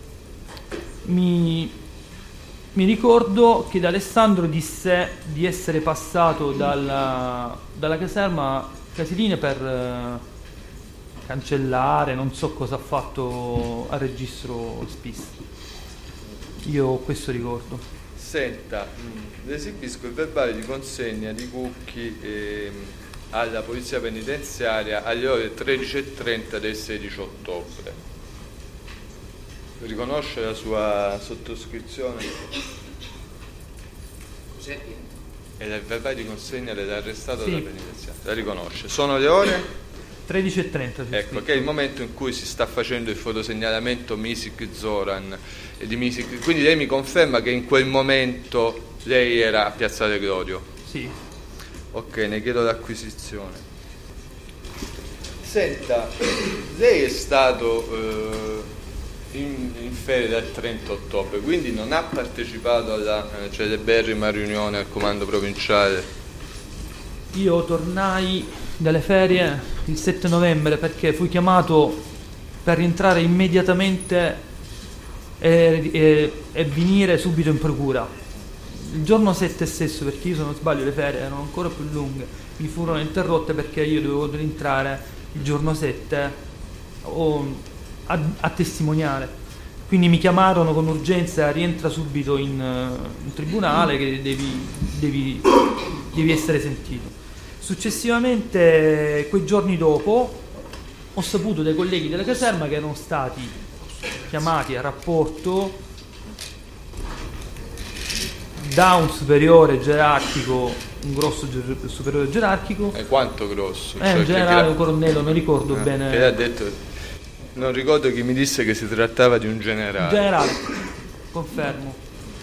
mi, mi ricordo che da Alessandro disse di essere passato dalla, dalla caserma Casilina per eh, cancellare, non so cosa ha fatto al registro spis. Io ho questo ricordo. Senta, mh, le esibisco il verbale di consegna di Cucchi ehm, alla polizia penitenziaria alle ore tredici e trenta del sedici ottobre. Riconosce la sua sottoscrizione? Cos'è? E il verbale di consegna dell'arrestato Sì. dalla penitenziaria. La riconosce. Sono le ore? tredici e trenta. Ecco, che è il momento in cui si sta facendo il fotosegnalamento Misik-Zoran e di Misik. Quindi lei mi conferma che in quel momento lei era a Piazzale Glorio? Sì. Ok, ne chiedo l'acquisizione. Senta, lei è stato eh, in, in ferie dal trenta ottobre, quindi non ha partecipato alla eh, celeberrima riunione al comando provinciale? Io tornai dalle ferie il sette novembre perché fui chiamato per rientrare immediatamente e, e, e venire subito in procura. Il giorno sette stesso, perché io se non sbaglio le ferie erano ancora più lunghe, mi furono interrotte perché io dovevo rientrare il giorno sette o, a, a testimoniare. Quindi mi chiamarono con urgenza: rientra subito in, in tribunale che devi, devi, devi essere sentito. Successivamente, quei giorni dopo, ho saputo dai colleghi della caserma che erano stati chiamati a rapporto da un superiore gerarchico, un grosso ger- superiore gerarchico. E quanto grosso? Eh, un generale, un colonnello, non ricordo eh, bene. Che ha detto, non ricordo chi mi disse che si trattava di un generale. Un generale, confermo.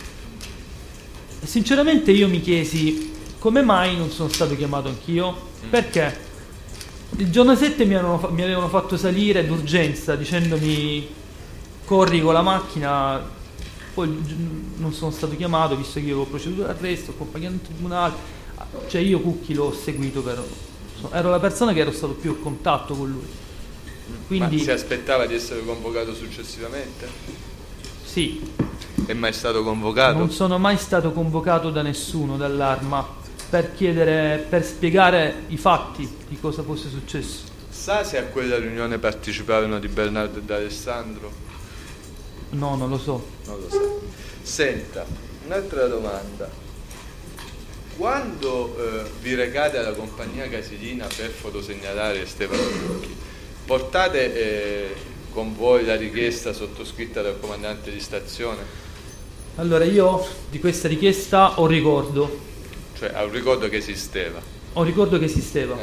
E sinceramente io mi chiesi come mai non sono stato chiamato anch'io, perché il giorno sette mi, erano, mi avevano fatto salire d'urgenza dicendomi corri con la macchina, poi non sono stato chiamato visto che io avevo proceduto d'arresto, accompagnato in tribunale, cioè io Cucchi l'ho seguito, per, ero la persona che ero stato più a contatto con lui. Quindi, ma si aspettava di essere convocato successivamente? Sì. È mai stato convocato? Non sono mai stato convocato da nessuno dall'Arma per chiedere, per spiegare i fatti di cosa fosse successo. Sa se a quella riunione parteciparono Di Bernardo e D'Alessandro? No, non lo so. Non lo sa. Senta, un'altra domanda. Quando eh, vi recate alla compagnia Casilina per fotosegnalare Stefano Cucchi, portate eh, con voi la richiesta sottoscritta dal comandante di stazione? Allora, io di questa richiesta ho ricordo. Cioè, ha un ricordo che esisteva? Ho ricordo che esisteva.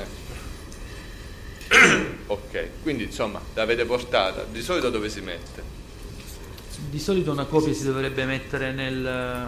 Eh. Ok, quindi insomma l'avete portata. Di solito dove si mette? Di solito una copia si dovrebbe mettere nel,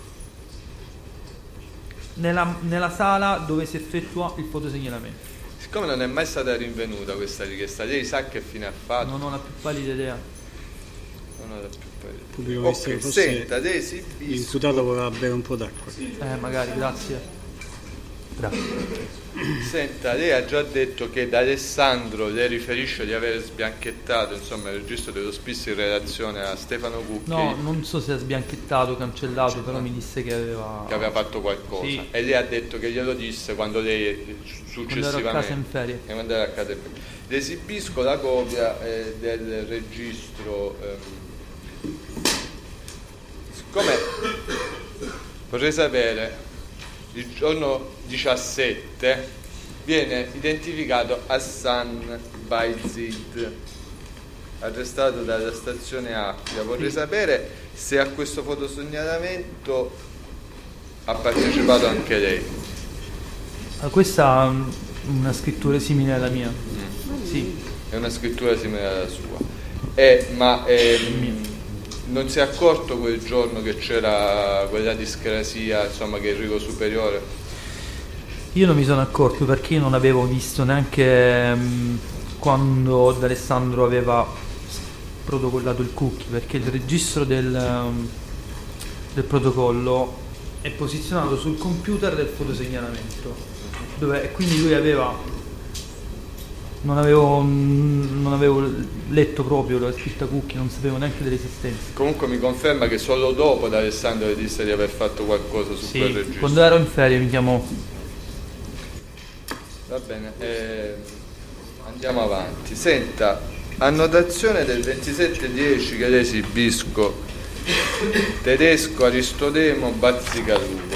nella, nella sala dove si effettua il fotosegnalamento. Siccome non è mai stata rinvenuta questa richiesta, lei sa che fine ha fatto? Non ho la più pallida idea. Non ho la più pallida idea. Pubblico Ok, ministero fosse senta, lei si l'imputato vorrà bere un po' d'acqua. Eh, magari, grazie. Grazie. Senta, lei ha già detto che da Alessandro le riferisce di aver sbianchettato insomma il registro dello spizio in relazione a Stefano Cucchi. No, non so se ha sbianchettato o cancellato, però mi disse che aveva... Che aveva fatto qualcosa. Sì. E lei ha detto che glielo disse quando lei successivamente... Quando ero a casa in ferie. E quando era a casa in ferie. Le esibisco la copia eh, del registro. Ehm. Siccome vorrei sapere, il giorno diciassette viene identificato Hassan Bayzid, arrestato dalla stazione Appia. Vorrei sapere se a questo fotosegnalamento ha partecipato anche lei. Ah, questa è una scrittura simile alla mia. Mm. Sì. È una scrittura simile alla sua. Eh, ma ehm, non si è accorto quel giorno che c'era quella discrasia, insomma, che Enrico Superiore? Io non mi sono accorto perché io non avevo visto neanche um, quando D'Alessandro aveva protocollato il cookie, perché il registro del, um, del protocollo è posizionato sul computer del fotosegnalamento, dove, e quindi lui aveva non avevo, non avevo letto proprio la scritta cookie, non sapevo neanche dell'esistenza. Comunque mi conferma che solo dopo D'Alessandro le disse di aver fatto qualcosa su sì, quel registro. Quando ero in ferie mi chiamò. Va bene, eh, andiamo avanti. Senta, annotazione del ventisette dieci che le esibisco, Tedesco, Aristodemo, Bazzicalupo.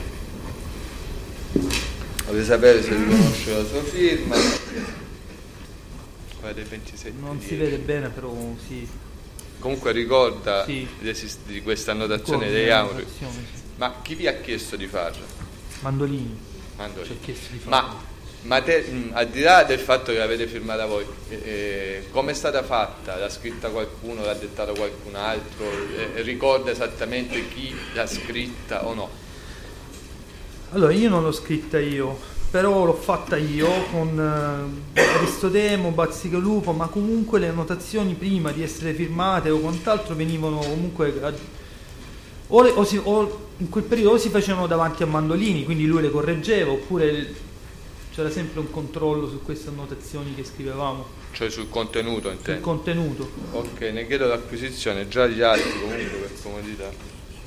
Volete sapere se riconosce la sua firma? Quella del ventisette Non dieci. si vede bene, però sì. Comunque ricorda Sì. di questa annotazione Ricordo dei Auri. l'annotazione, sì. Ma chi vi ha chiesto di farla? Mandolini. Mandolini. Ci ha chiesto di Ma, farlo. ma te, mh, al di là del fatto che l'avete firmata voi, eh, eh, come è stata fatta? L'ha scritta qualcuno, l'ha dettata qualcun altro? Eh, ricorda esattamente chi l'ha scritta o no? Allora, io non l'ho scritta io, però l'ho fatta io con eh, Aristodemo, Bazzicalupo, ma comunque le annotazioni prima di essere firmate o quant'altro venivano comunque a, o, le, o, si, o in quel periodo o si facevano davanti a Mandolini, quindi lui le correggeva, oppure il, c'era sempre un controllo su queste annotazioni che scrivevamo. Cioè sul contenuto, Sul intendo. contenuto. Ok, ne chiedo l'acquisizione, già gli altri comunque per comodità.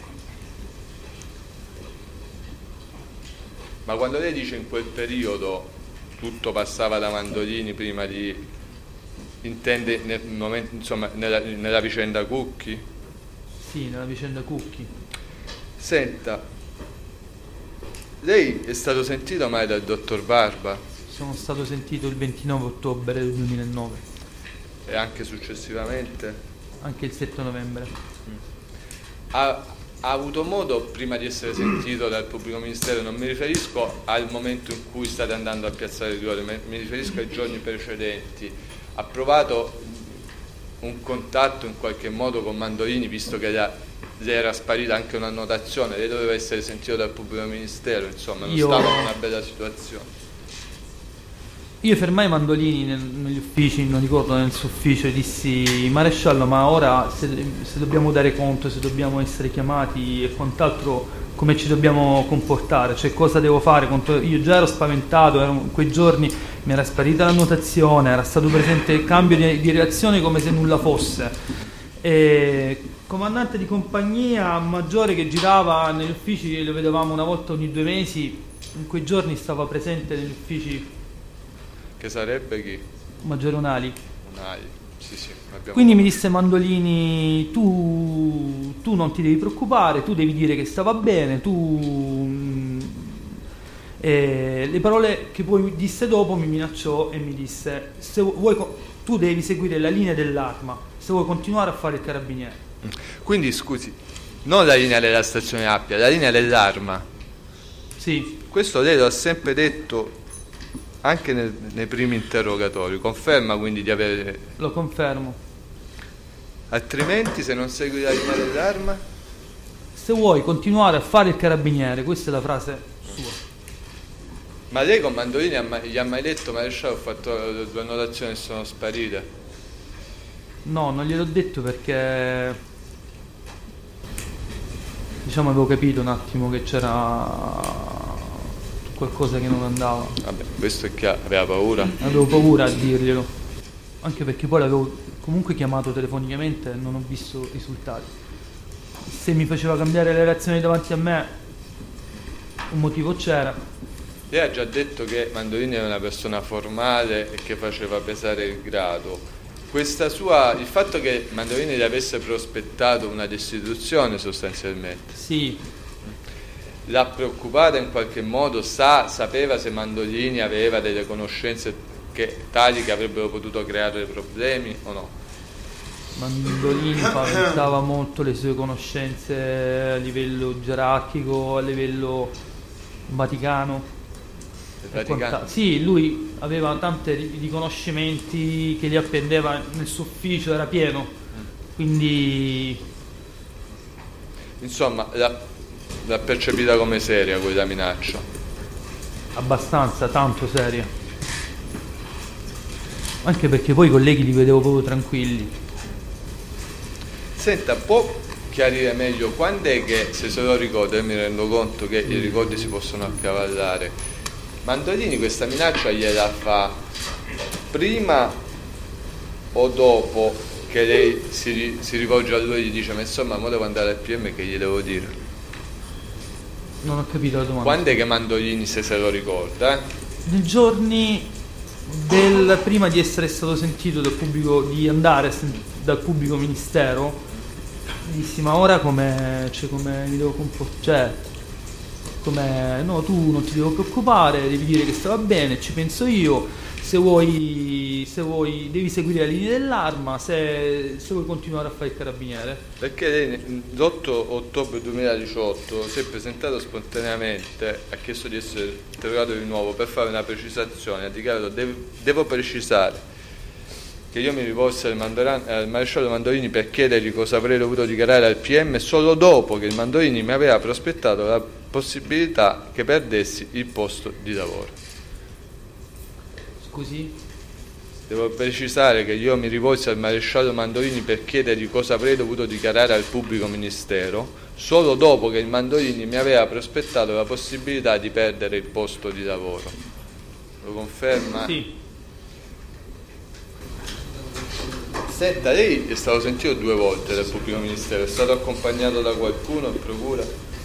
Ma quando lei dice in quel periodo tutto passava da Mandolini prima di... intende nel momento, insomma, nella, nella vicenda Cucchi? Sì, nella vicenda Cucchi. Senta, lei è stato sentito mai dal dottor Barba? Sono stato sentito il ventinove ottobre del duemilanove, E anche successivamente? anche il sette novembre. Ha, ha avuto modo, prima di essere sentito dal pubblico ministero, non mi riferisco al momento in cui state andando a Piazzale Duomo, mi riferisco ai giorni precedenti, ha provato un contatto in qualche modo con Mandolini, visto che la, le era sparita anche un'annotazione, lei doveva essere sentito dal pubblico ministero, insomma, non Io... stava in una bella situazione. Io fermai Mandolini nel, negli uffici, non ricordo nel suo ufficio, e dissi: maresciallo, ma ora se, se dobbiamo dare conto, se dobbiamo essere chiamati e quant'altro, come ci dobbiamo comportare, cioè cosa devo fare? Io già ero spaventato, ero, in quei giorni mi era sparita l'annotazione, era stato presente il cambio di, di reazione come se nulla fosse. E comandante di compagnia maggiore che girava negli uffici, lo vedevamo una volta ogni due mesi, in quei giorni stava presente negli uffici. Che sarebbe chi? Maggiore Onali. Onali, sì sì. Abbiamo... Quindi mi disse Mandolini: tu, tu non ti devi preoccupare, tu devi dire che stava bene, tu... E le parole che poi disse dopo mi minacciò e mi disse: se vuoi, tu devi seguire la linea dell'arma, se vuoi continuare a fare il carabiniere. Quindi scusi, non la linea della stazione Appia, la linea dell'arma. Sì. Questo lei lo ha sempre detto anche nel, nei primi interrogatori, conferma quindi di avere... Lo confermo. Altrimenti, se non segui la linea dell'arma? Se vuoi continuare a fare il carabiniere, questa è la frase sua. Ma lei con Mandolini ha mai- gli ha mai detto, maresciallo, ho fatto le due annotazioni e sono sparite? No, non gliel'ho detto perché diciamo avevo capito un attimo che c'era qualcosa che non andava. Vabbè, questo è chiaro, aveva paura. Avevo paura a dirglielo, anche perché poi l'avevo comunque chiamato telefonicamente e non ho visto risultati. Se mi faceva cambiare le reazioni davanti a me, un motivo c'era. Lei ha già detto che Mandolini era una persona formale e che faceva pesare il grado. Questa sua, il fatto che Mandolini gli avesse prospettato una destituzione sostanzialmente, Sì, l'ha preoccupata in qualche modo? Sa, sapeva se Mandolini aveva delle conoscenze che, tali che avrebbero potuto creare problemi o no? Mandolini paventava molto le sue conoscenze a livello gerarchico, a livello vaticano. Il E Vaticano? quanta- Sì, lui aveva tanti riconoscimenti che gli appendeva nel suo ufficio, era pieno, quindi Insomma, l'ha, l'ha percepita come seria quella minaccia. abbastanza, tanto seria. Anche perché poi i colleghi li vedevo proprio tranquilli. Senta, può chiarire meglio quando è che, se se lo ricordo, e mi rendo conto che i ricordi si possono accavallare, Mandolini questa minaccia gliela fa prima o dopo che lei si, ri- si rivolge a lui e gli dice ma insomma mo devo andare al P M, che gli devo dire? Non ho capito la domanda. Quando è che Mandolini, se se lo ricorda, eh? Nei giorni del prima di essere stato sentito dal pubblico, di andare sen- dal pubblico ministero, dissi ma ora come, cioè, come mi devo comportare? Cioè, come no, tu non ti devo preoccupare, devi dire che stava bene, ci penso io, se vuoi, se vuoi devi seguire la linea dell'arma, se, se vuoi continuare a fare il carabiniere. Perché lei l'otto ottobre duemiladiciotto si è presentato spontaneamente, ha chiesto di essere interrogato di nuovo per fare una precisazione, ha dichiarato devo, devo precisare che io mi rivolsi al, Mandoran- al maresciallo Mandolini per chiedergli cosa avrei dovuto dichiarare al P M solo dopo che il Mandolini mi aveva prospettato la possibilità che perdessi il posto di lavoro. Scusi? Devo precisare che io mi rivolsi al maresciallo Mandolini per chiedergli cosa avrei dovuto dichiarare al pubblico ministero solo dopo che il Mandolini mi aveva prospettato la possibilità di perdere il posto di lavoro. Lo conferma? Sì. Senta, lei è stato sentito due volte dal pubblico ministero, è stato accompagnato da qualcuno in procura?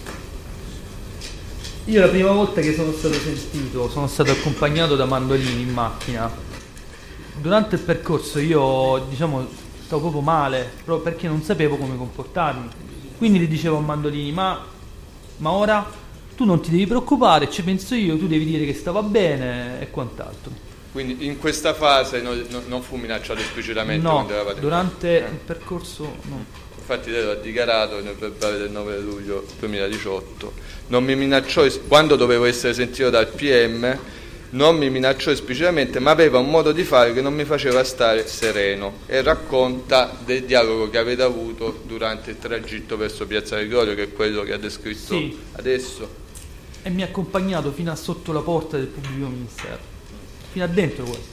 Io la prima volta che sono stato sentito sono stato accompagnato da Mandolini in macchina. Durante il percorso io, diciamo, stavo proprio male, proprio perché non sapevo come comportarmi. Quindi gli dicevo a Mandolini, ma, ma ora tu non ti devi preoccupare, ci penso io, tu devi dire che stava bene e quant'altro. Quindi in questa fase non, non- non fu minacciato esplicitamente No, quando eravate in durante macchina, eh? il percorso no. Infatti lei lo ha dichiarato nel verbale del nove luglio duemiladiciotto. Non mi minacciò, es- quando dovevo essere sentito dal P M, non mi minacciò esplicitamente, ma aveva un modo di fare che non mi faceva stare sereno, e racconta del dialogo che avete avuto durante il tragitto verso Piazza del Glorio, che è quello che ha descritto Sì. adesso. E mi ha accompagnato fino a sotto la porta del pubblico ministero, fino a dentro quasi.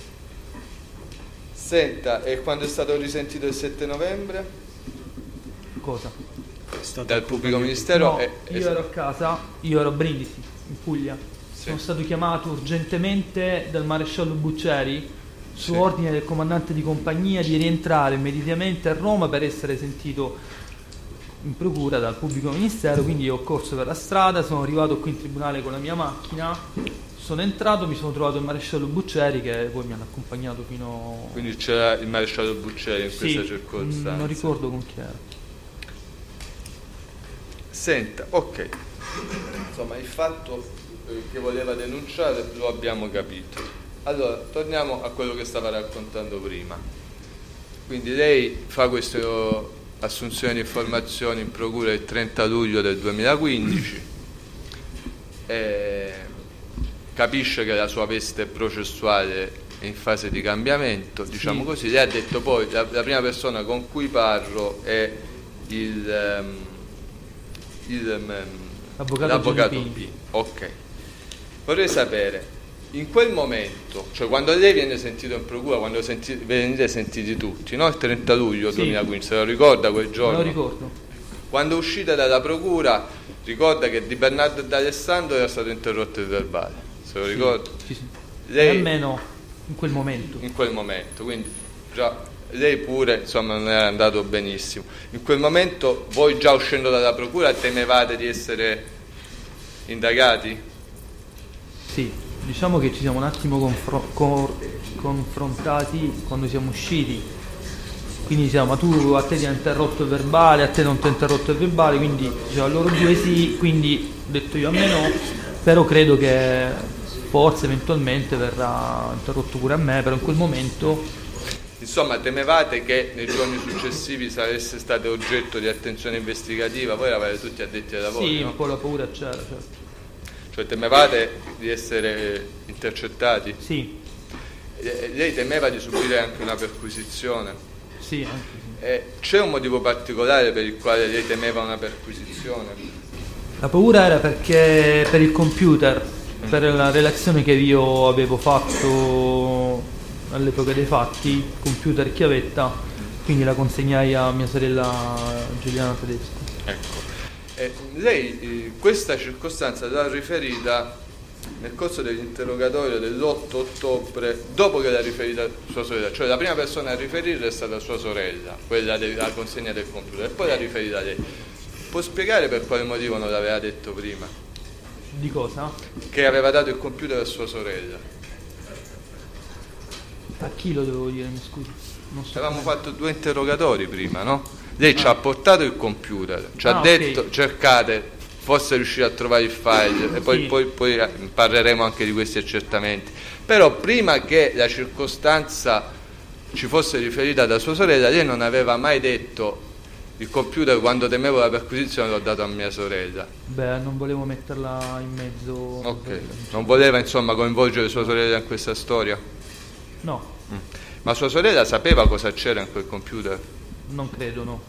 Senta, e quando è stato risentito il sette novembre Cosa? È stato dal pubblico accompagnato- ministero? No, è- è- io ero a casa, io ero a Brindisi, in Puglia. Sì. Sono stato chiamato urgentemente dal maresciallo Buccieri su Sì. ordine del comandante di compagnia di rientrare immediatamente a Roma per essere sentito in procura dal pubblico ministero, quindi io ho corso per la strada, sono arrivato qui in tribunale con la mia macchina, sono entrato, mi sono trovato il maresciallo Buccieri che poi mi hanno accompagnato fino... Quindi c'era il maresciallo Buccieri in Sì, questa mm, circostanza. non ricordo con chi era. Senta, ok, insomma il fatto eh, che voleva denunciare lo abbiamo capito. Allora, torniamo a quello che stava raccontando prima. Quindi lei fa queste oh, assunzioni di informazioni in procura il trenta luglio del duemilaquindici, e capisce che la sua veste processuale è in fase di cambiamento, diciamo Sì. così. Lei ha detto poi la, la prima persona con cui parlo è il... ehm, il, ehm, L'avvocato l'avvocato Gianni P. Pini. Ok. Vorrei sapere, in quel momento, cioè quando lei viene sentito in procura, quando senti, venite sentiti tutti, no? Il trenta luglio Sì. duemilaquindici, se lo ricorda quel giorno? Me lo ricordo. Quando uscite dalla procura, ricorda che Di Bernardo e D'Alessandro era stato interrotto il verbale, se lo Sì, ricorda? sì, sì. Lei, Almeno in quel momento. in quel momento, quindi già lei pure insomma non era andato benissimo. In quel momento voi già uscendo dalla procura temevate di essere indagati? Sì, diciamo che ci siamo un attimo confro- cor- confrontati quando siamo usciti. Quindi diciamo, ma tu a te ti ha interrotto il verbale, a te non ti ha interrotto il verbale, quindi diciamo, a loro due sì, quindi ho detto io a me no, però credo che forse eventualmente verrà interrotto pure a me, però in quel momento Insomma, temevate che nei giorni successivi sareste state oggetto di attenzione investigativa, voi eravate tutti addetti ai lavori, sì, no? un po' la paura c'era, certo. Cioè temevate di essere intercettati? Sì, E lei temeva di subire anche una perquisizione? sì, anche sì. E c'è un motivo particolare per il quale lei temeva una perquisizione? La paura era perché per il computer, per la relazione che io avevo fatto all'epoca dei fatti, computer chiavetta, quindi la consegnai a mia sorella Giuliana Tedesco. Ecco. E lei eh, questa circostanza l'ha riferita nel corso dell'interrogatorio dell'otto ottobre, dopo che l'ha riferita sua sorella, cioè la prima persona a riferire è stata sua sorella, quella della consegna del computer, e poi l'ha riferita lei. Può spiegare per quale motivo non l'aveva detto prima? Di cosa? Che aveva dato il computer a sua sorella. A chi lo dovevo dire, mi scusi? Non so. Avevamo fatto due interrogatori prima, no? Lei ci ha portato il computer, ci ha Ah, detto ok. cercate, forse riuscire a trovare il file e poi, Sì. poi, poi eh, parleremo anche di questi accertamenti. Però prima che la circostanza ci fosse riferita da sua sorella, lei non aveva mai detto il computer quando temevo la perquisizione l'ho dato a mia sorella. Beh, non volevo metterla in mezzo. Ok, non voleva insomma coinvolgere sua sorella in questa storia? No, Ma sua sorella sapeva cosa c'era in quel computer? non credo, no.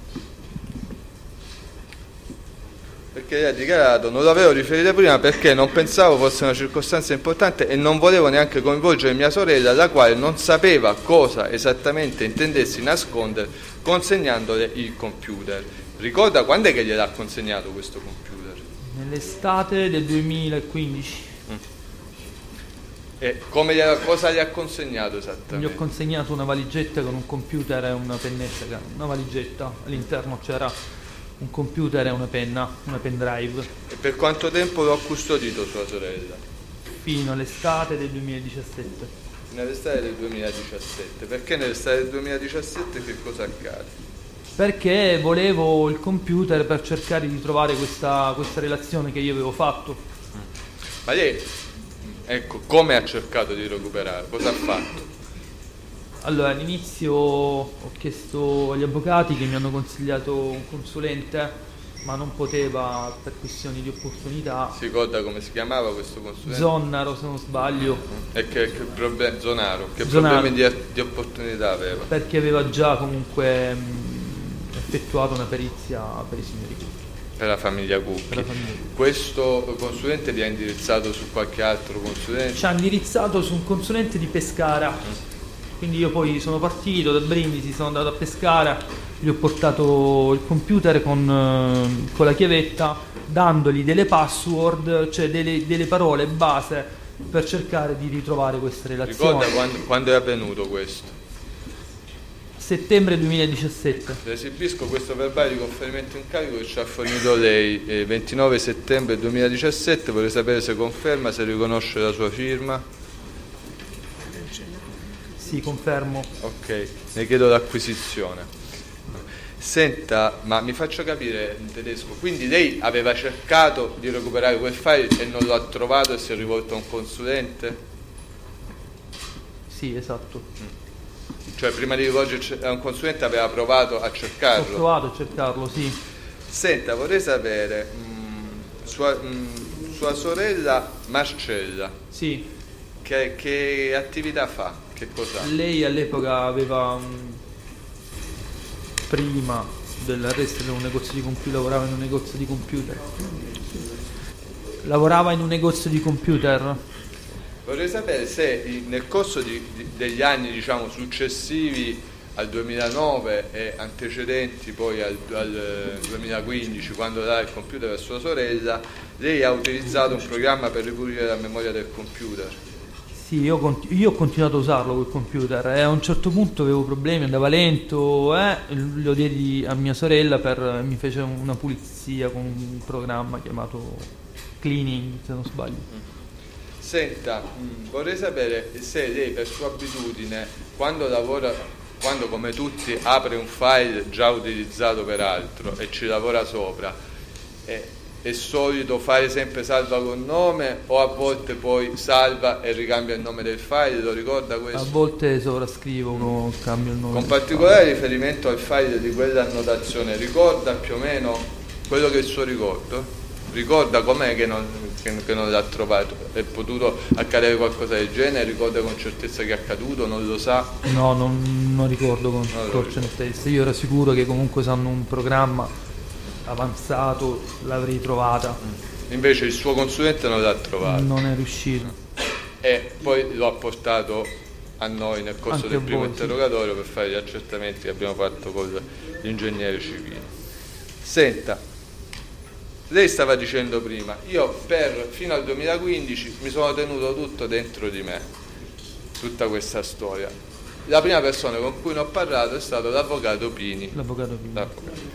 Perché lei ha dichiarato non l'avevo riferita prima perché non pensavo fosse una circostanza importante e non volevo neanche coinvolgere mia sorella, la quale non sapeva cosa esattamente intendessi nascondere consegnandole il computer. Ricorda quando è che gliel'ha consegnato questo computer? Nell'estate del duemilaquindici E come gliela, cosa gli ha consegnato gli ho esattamente? consegnato una valigetta con un computer e una pennetta, una valigetta, all'interno c'era un computer e una penna, una pendrive, E per quanto tempo lo ha custodito sua sorella? fino all'estate del duemiladiciassette. Nell'estate del duemiladiciassette. Perché nell'estate del duemiladiciassette che cosa accade? Perché volevo il computer per cercare di trovare questa, questa relazione che io avevo fatto. Ma lei, ecco, come ha cercato di recuperare? Cosa ha fatto? Allora, all'inizio ho chiesto agli avvocati che mi hanno consigliato un consulente, ma non poteva per questioni di opportunità. Si ricorda come si chiamava questo consulente? Zonnaro, se non sbaglio, E che, che problemi, Zonaro, che Zonaro. problemi di, di opportunità aveva? perché aveva già comunque mh, effettuato una perizia per i signori Cucchi, Per la famiglia per Cucchi. la famiglia. Questo consulente vi ha indirizzato su qualche altro consulente? Ci ha indirizzato su un consulente di Pescara. Quindi io poi sono partito da Brindisi, sono andato a Pescara, gli ho portato il computer con, eh, con la chiavetta, dandogli delle password, cioè delle, delle parole base per cercare di ritrovare questa relazione. Ricorda quando, quando è avvenuto questo? Settembre duemiladiciassette. Le esibisco questo verbale di conferimento in carico che ci ha fornito lei eh, ventinove settembre duemiladiciassette, vorrei sapere se conferma, se riconosce la sua firma. Sì, confermo. Ok, ne chiedo l'acquisizione. Senta, ma mi faccio capire in tedesco, quindi lei aveva cercato di recuperare quel file e non lo ha trovato e si è rivolto a un consulente? Sì, esatto. Cioè prima di rivolgerci a un consulente aveva provato a Ho cercarlo? provato a cercarlo, sì. Senta, vorrei sapere, mh, sua, mh, sua sorella Marcella, Sì, che, che attività fa? Che cosa? lei all'epoca aveva un- prima dell'arresto in un negozio di computer, lavorava in un negozio di computer. Lavorava in un negozio di computer. Vorrei sapere se nel corso di, di, degli anni, diciamo, successivi al duemilanove e antecedenti poi al, al duemilaquindici, quando dà il computer a sua sorella, lei ha utilizzato un programma per ripulire la memoria del computer. Sì, io, io ho continuato a usarlo quel computer e a un certo punto avevo problemi, andava lento, eh, lo diedi a mia sorella, per, mi fece una pulizia con un programma chiamato Cleaning, se non sbaglio. Senta, mh, vorrei sapere se lei per sua abitudine, quando lavora, quando come tutti apre un file già utilizzato per altro e ci lavora sopra, è, è solito fare sempre salva con nome o a volte poi salva e ricambia il nome del file, lo ricorda questo? A volte sovrascrivo, uno cambia il nome. Con particolare riferimento al file di quella annotazione, ricorda più o meno quello che è il suo ricordo? Ricorda com'è che non, che, che non l'ha trovato? È potuto accadere qualcosa del genere? Ricorda con certezza che è accaduto? Non lo sa? No, non, non ricordo con no, certezza. Io ero sicuro che comunque sanno un programma avanzato, l'avrei trovata. Invece il suo consulente non l'ha trovato? Non è riuscito. E poi lo ha portato a noi nel corso Anche del primo voi, interrogatorio, sì, per fare gli accertamenti che abbiamo fatto con l'ingegnere civile. Senta, lei stava dicendo prima, io per fino al duemilaquindici mi sono tenuto tutto dentro di me, tutta questa storia. La prima persona con cui ne ho parlato è stato l'avvocato Pini. L'avvocato Pini. L'avvocato Pini.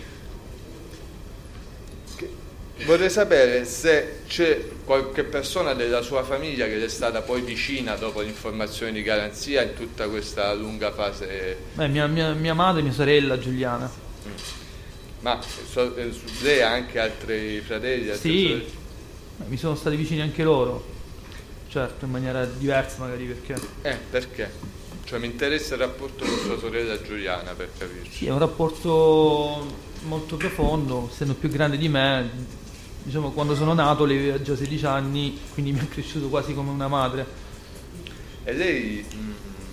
Vorrei sapere se c'è qualche persona della sua famiglia che le è stata poi vicina dopo l'informazione di garanzia in tutta questa lunga fase. Beh, mia, mia, mia madre e mia sorella Giuliana. Mm. Ma so, eh, lei ha anche altri fratelli? Altre sì, sorelle? Mi sono stati vicini anche loro, certo, in maniera diversa magari, perché... Eh, perché? Cioè mi interessa il rapporto con sua sorella Giuliana, per capirci. Sì, è un rapporto molto profondo, essendo più grande di me, diciamo quando sono nato lei aveva già sedici anni, quindi mi ha cresciuto quasi come una madre. E lei mh,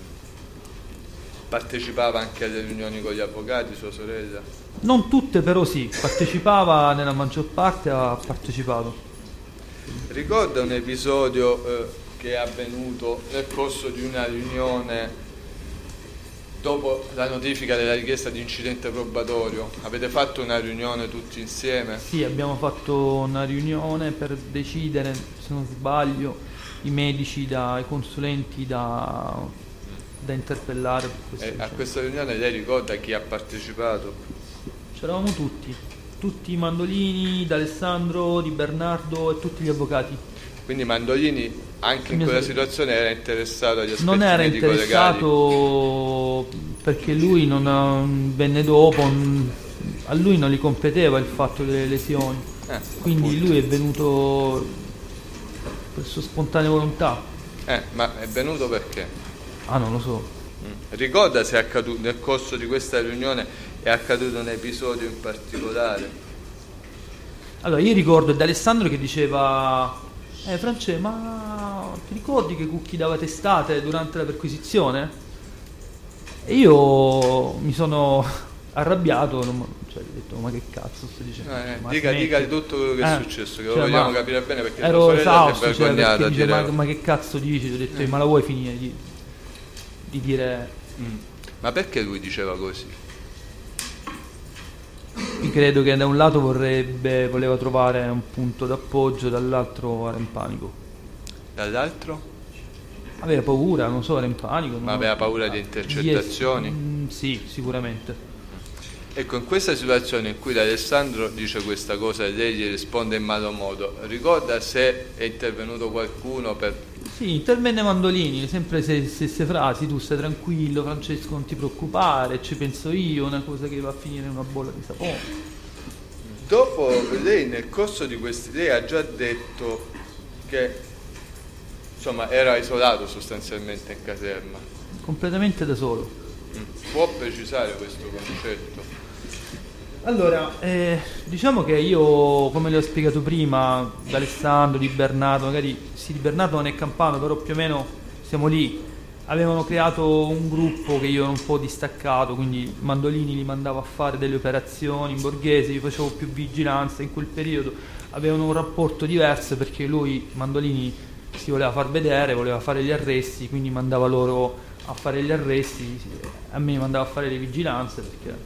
partecipava anche alle riunioni con gli avvocati, sua sorella? Non tutte, però sì, partecipava, nella maggior parte ha partecipato. Ricorda un episodio eh, che è avvenuto nel corso di una riunione dopo la notifica della richiesta di incidente probatorio? Avete fatto una riunione tutti insieme? Sì, abbiamo fatto una riunione per decidere, se non sbaglio, i medici, da, i consulenti da, da interpellare. Per e a questa riunione lei ricorda chi ha partecipato? C'eravamo tutti, tutti i Mandolini, D'Alessandro, Di Bernardo e tutti gli avvocati. Quindi Mandolini anche in quella situazione era interessato agli aspetti non era medico-legali? interessato perché lui non ha, venne dopo, a lui non gli competeva il fatto delle lesioni, eh, quindi appunto. lui è venuto per sua spontanea volontà. Eh, ma è venuto perché? Ah, non lo so. Ricorda se è accaduto nel corso di questa riunione è accaduto un episodio in particolare? Allora io ricordo D'Alessandro che diceva: eh France, ma ti ricordi che Cucchi dava testate durante la perquisizione? E io mi sono arrabbiato, non, cioè ho detto ma che cazzo stai dicendo? Eh, ma dica, dica di tutto quello che è eh, successo, che cioè, lo vogliamo ma capire bene, perché ero tua sorella si esausto, è cioè, vergognata perché dice, dire... ma, ma che cazzo dici? Ho detto, eh. ma la vuoi finire di, di dire... Mm. Ma perché lui diceva così? Io credo che da un lato vorrebbe, voleva trovare un punto d'appoggio, dall'altro era in panico. Dall'altro? Aveva paura, non so, era in panico. Ma aveva paura di intercettazioni? Mm, sì, sicuramente. Ecco, in questa situazione in cui D'Alessandro dice questa cosa e lei gli risponde in malo modo, ricorda se è intervenuto qualcuno per... Sì, intervenne Mandolini, sempre se stesse frasi: tu stai tranquillo Francesco, non ti preoccupare, ci penso io, una cosa che va a finire in una bolla di sapone. Dopo lei nel corso di questi, lei ha già detto che insomma era isolato sostanzialmente in caserma. Completamente da solo. Mm. Può precisare questo concetto? Allora, eh, diciamo che io, come le ho spiegato prima, D'Alessandro, Di Bernardo, magari sì, Di Bernardo non è campano, però più o meno siamo lì, avevano creato un gruppo che io ero un po' distaccato, quindi Mandolini li mandavo a fare delle operazioni in borghese, io facevo più vigilanza in quel periodo, avevano un rapporto diverso perché lui, Mandolini, si voleva far vedere, voleva fare gli arresti, quindi mandava loro a fare gli arresti, a me mandava a fare le vigilanze, perché...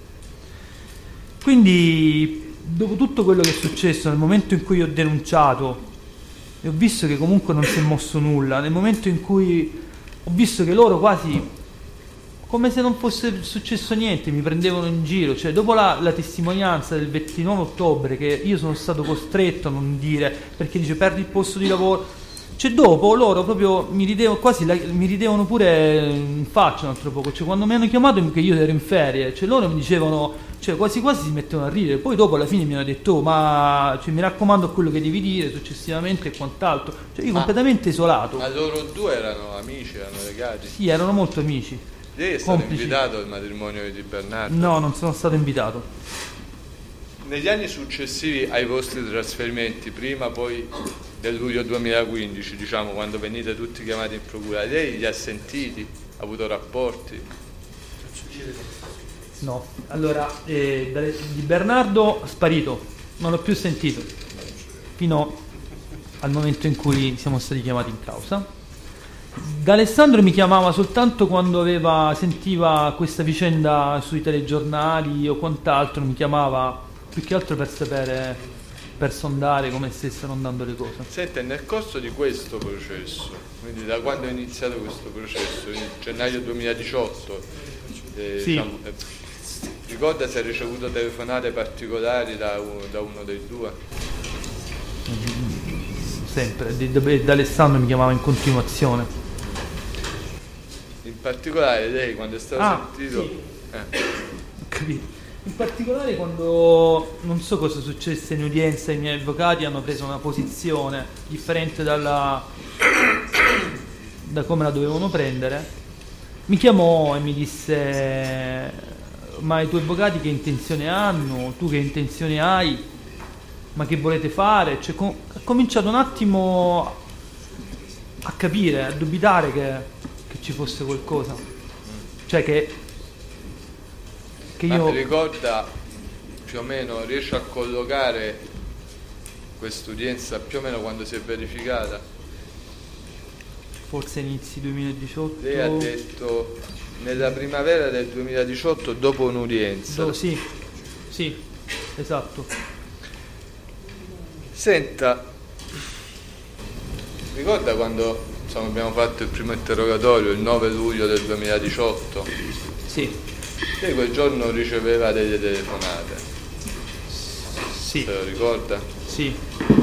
Quindi dopo tutto quello che è successo, nel momento in cui io ho denunciato e ho visto che comunque non si è mosso nulla, nel momento in cui ho visto che loro quasi come se non fosse successo niente, mi prendevano in giro, cioè dopo la, la testimonianza del ventinove ottobre, che io sono stato costretto a non dire perché dice perdi il posto di lavoro, cioè dopo loro proprio mi ridevano, quasi la, mi ridevano pure in faccia un altro poco, cioè quando mi hanno chiamato che io ero in ferie, cioè loro mi dicevano, cioè quasi quasi si mettevano a ridere, poi dopo alla fine mi hanno detto oh, ma cioè, mi raccomando quello che devi dire successivamente e quant'altro, cioè io ma, completamente isolato. Ma loro due erano amici, erano legati? Sì, erano molto amici. Lei è stato complici. invitato al matrimonio di Bernardo? No, non sono stato invitato. Negli anni successivi ai vostri trasferimenti, prima poi del luglio duemilaquindici, diciamo, quando venite tutti chiamati in procura, lei li ha sentiti? Ha avuto rapporti? No, allora eh, da, di Bernardo sparito, non l'ho più sentito fino al momento in cui siamo stati chiamati in causa. Da Alessandro mi chiamava soltanto quando aveva, sentiva questa vicenda sui telegiornali o quant'altro, mi chiamava più che altro per sapere, per sondare come stessero andando le cose. Senta, nel corso di questo processo, quindi da quando è iniziato questo processo, in gennaio duemiladiciotto, eh, sì. diciamo, eh, ricorda se ha ricevuto telefonate particolari da uno, da uno dei due? Sempre, da Alessandro mi chiamava in continuazione. In particolare lei quando è stato ah, sentito... Sì. Eh. Ho capito. In particolare quando, non so cosa successe in udienza, i miei avvocati hanno preso una posizione differente dalla, da come la dovevano prendere, mi chiamò e mi disse ma i tuoi avvocati che intenzione hanno, tu che intenzione hai, ma che volete fare? Cioè, com- ha cominciato un attimo a capire, a dubitare che, che ci fosse qualcosa, cioè che, che ma io... ti ricorda più o meno, riesce a collocare quest'udienza più o meno quando si è verificata? Forse inizi duemiladiciotto. Lei ha detto nella primavera del duemiladiciotto dopo un'udienza. Do, sì, sì, esatto. Senta, ricorda quando insomma, abbiamo fatto il primo interrogatorio il nove luglio del duemiladiciotto? Sì. Lei quel giorno riceveva delle telefonate. Sì. Se lo ricorda? Sì.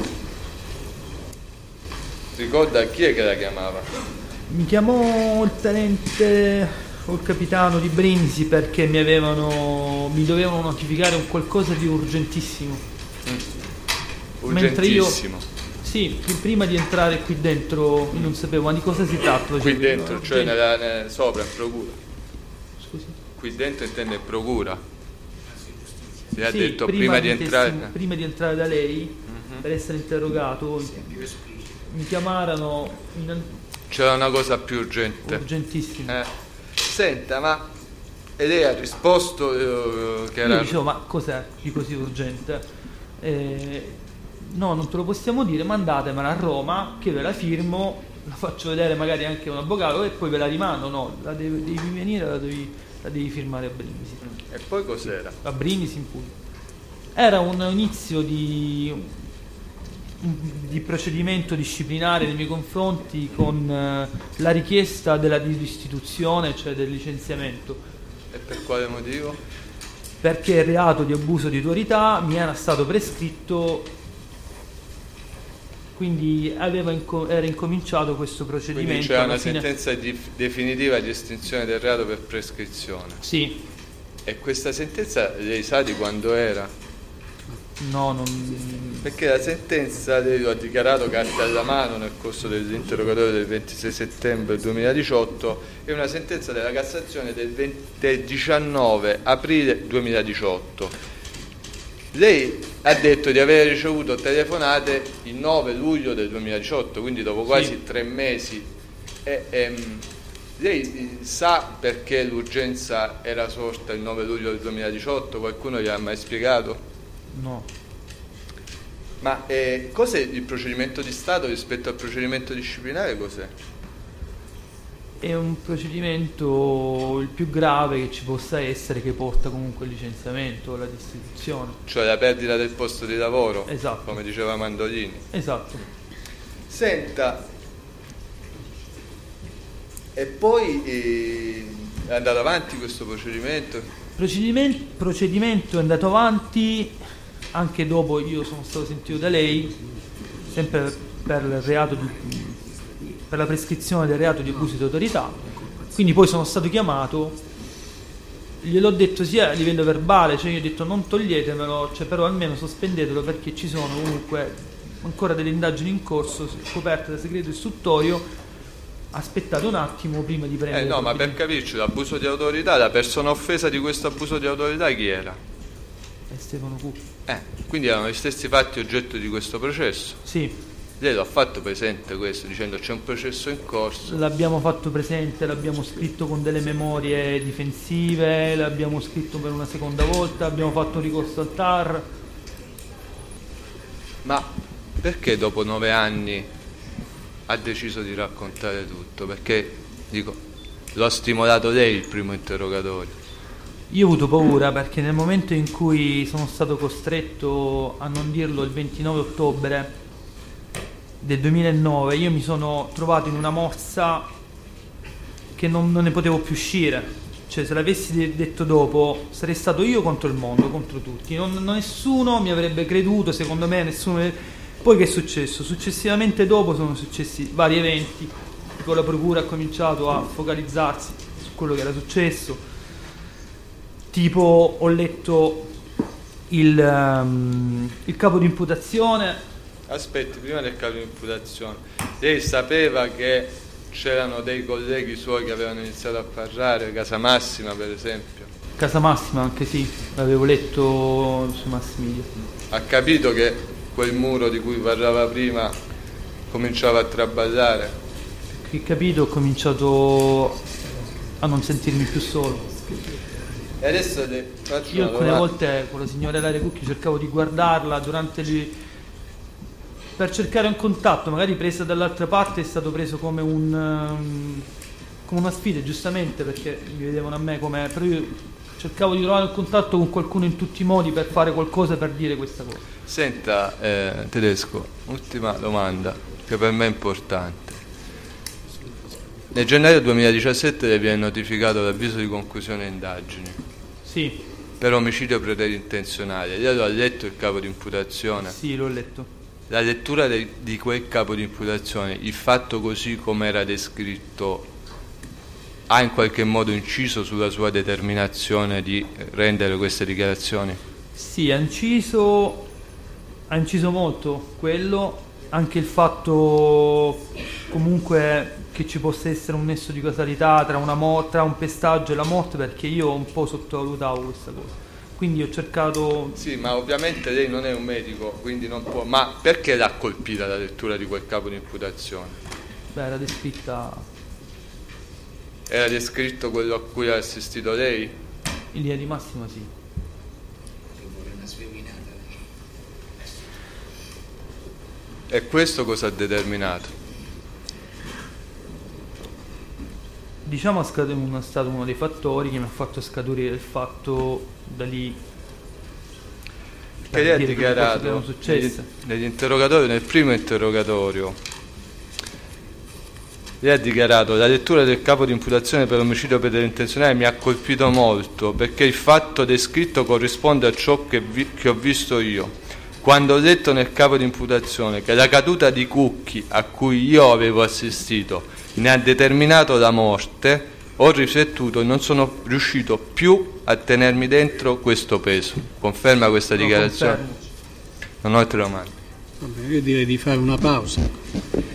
Ricorda chi è che la chiamava? Mi chiamò il tenente o il capitano di Brindisi perché mi avevano mi dovevano notificare un qualcosa di urgentissimo. Mm. Mentre Urgentissimo. io, sì, prima di entrare qui dentro non sapevo ma di cosa si tratta. Qui dentro, cioè nella, nella, sopra, in procura. Scusi? Qui dentro intende in procura. Si ha sì, detto prima, prima di, di entrare. testim- prima di entrare da lei, Mm-hmm. per essere interrogato, mi chiamarono in... C'era una cosa più urgente. urgentissima. Eh. Senta, ma e lei ha risposto eh, che era... Io dicevo, ma cos'è di così urgente? Eh, no, non te lo possiamo dire, mandatemela a Roma che ve la firmo, la faccio vedere magari anche a un avvocato e poi ve la rimando. No, la devi, devi venire, la devi, la devi firmare a Brindisi. E poi cos'era? A Brindisi in Puglia. Era un inizio di, di procedimento disciplinare nei miei confronti con eh, la richiesta della distituzione, cioè del licenziamento. E per quale motivo? Perché il reato di abuso di autorità mi era stato prescritto, quindi aveva inco- era incominciato questo procedimento. Quindi c'era una fine... sentenza di, definitiva di estinzione del reato per prescrizione. Sì. E questa sentenza lei sa di quando era? No, non... Perché la sentenza lei lo ha dichiarato carta alla mano nel corso dell'interrogatorio del ventisei settembre duemiladiciotto, è una sentenza della Cassazione del, venti, del diciannove aprile duemiladiciotto. Lei ha detto di aver ricevuto telefonate il nove luglio del duemiladiciotto, quindi dopo quasi sì. tre mesi. E, ehm, lei sa perché l'urgenza era sorta il nove luglio del duemiladiciotto? Qualcuno gli ha mai spiegato? No. Ma eh, cos'è il procedimento di Stato rispetto al procedimento disciplinare? Cos'è? È un procedimento il più grave che ci possa essere, che porta comunque al licenziamento, alla destituzione. Cioè la perdita del posto di lavoro, esatto, come diceva Mandolini. Esatto. Senta, e poi eh, è andato avanti questo procedimento? Procedimento, procedimento è andato avanti anche dopo io sono stato sentito da lei, sempre per il reato di... per la prescrizione del reato di abuso di autorità, quindi poi sono stato chiamato, gliel'ho detto sia a livello verbale, cioè io ho detto non toglietemelo, cioè però almeno sospendetelo perché ci sono comunque ancora delle indagini in corso coperte da segreto istruttorio, aspettate un attimo prima di prendere... Eh no, ma per capirci, l'abuso di autorità, la persona offesa di questo abuso di autorità chi era? È Stefano Cucchi. Eh, quindi erano gli stessi fatti oggetto di questo processo? Sì. Lei lo ha fatto presente questo, dicendo c'è un processo in corso? L'abbiamo fatto presente, l'abbiamo scritto con delle memorie difensive, l'abbiamo scritto per una seconda volta, abbiamo fatto un ricorso al T A R. Ma perché dopo nove anni ha deciso di raccontare tutto? Perché, dico, lo ha stimolato lei il primo interrogatorio? Io ho avuto paura perché nel momento in cui sono stato costretto a non dirlo il ventinove ottobre del duemilanove, io mi sono trovato in una morsa che non, non ne potevo più uscire, cioè se l'avessi detto dopo sarei stato io contro il mondo, contro tutti, non, non nessuno mi avrebbe creduto, secondo me nessuno. Poi che è successo? Successivamente dopo sono successi vari eventi, con la procura ha cominciato a focalizzarsi su quello che era successo, tipo ho letto il, um, il capo di imputazione. Aspetti, prima del capo di imputazione, lei sapeva che c'erano dei colleghi suoi che avevano iniziato a parlare, Casamassima per esempio? Casamassima anche sì, l'avevo letto su mass media. Ha capito che quel muro di cui parlava prima cominciava a traballare? Che capito, ho cominciato a non sentirmi più solo. E adesso le faccio io una alcune domanda. volte con la signora Ilaria Cucchi cercavo di guardarla durante le... per cercare un contatto, magari presa dall'altra parte è stato preso come un um, come una sfida, giustamente, perché mi vedevano a me come, però io cercavo di trovare un contatto con qualcuno in tutti i modi per fare qualcosa, per dire questa cosa. Senta, eh, Tedesco, ultima domanda che per me è importante. Nel gennaio duemiladiciassette le viene notificato l'avviso di conclusione indagini. Sì. Per omicidio preterintenzionale. Lei lo ha letto il capo di imputazione? Sì, l'ho letto. La lettura de, di quel capo di imputazione, il fatto così come era descritto, ha in qualche modo inciso sulla sua determinazione di rendere queste dichiarazioni? Sì, ha inciso, ha inciso molto quello, anche il fatto comunque che ci possa essere un nesso di causalità tra, una mo- tra un pestaggio e la morte, perché io un po' sottovalutavo questa cosa. Quindi ho cercato... Sì, ma ovviamente lei non è un medico, quindi non può... Ma perché l'ha colpita la lettura di quel capo di imputazione? Beh, era descritta... Era descritto quello a cui ha assistito lei? In linea di massima sì. E questo cosa ha determinato? Diciamo che è stato uno dei fattori che mi ha fatto scaturire il fatto da lì, che lei ha dire dichiarato che erano successe. negli, negli interrogatori, nel primo interrogatorio lei ha dichiarato: la lettura del capo di imputazione per omicidio preterintenzionale mi ha colpito molto perché il fatto descritto corrisponde a ciò che, vi, che ho visto io. Quando ho letto nel capo di imputazione che la caduta di Cucchi a cui io avevo assistito ne ha determinato la morte, ho riflettuto e non sono riuscito più a tenermi dentro questo peso. Conferma questa No, dichiarazione? confermo. Non ho altre domande. Vabbè, io direi di fare una pausa.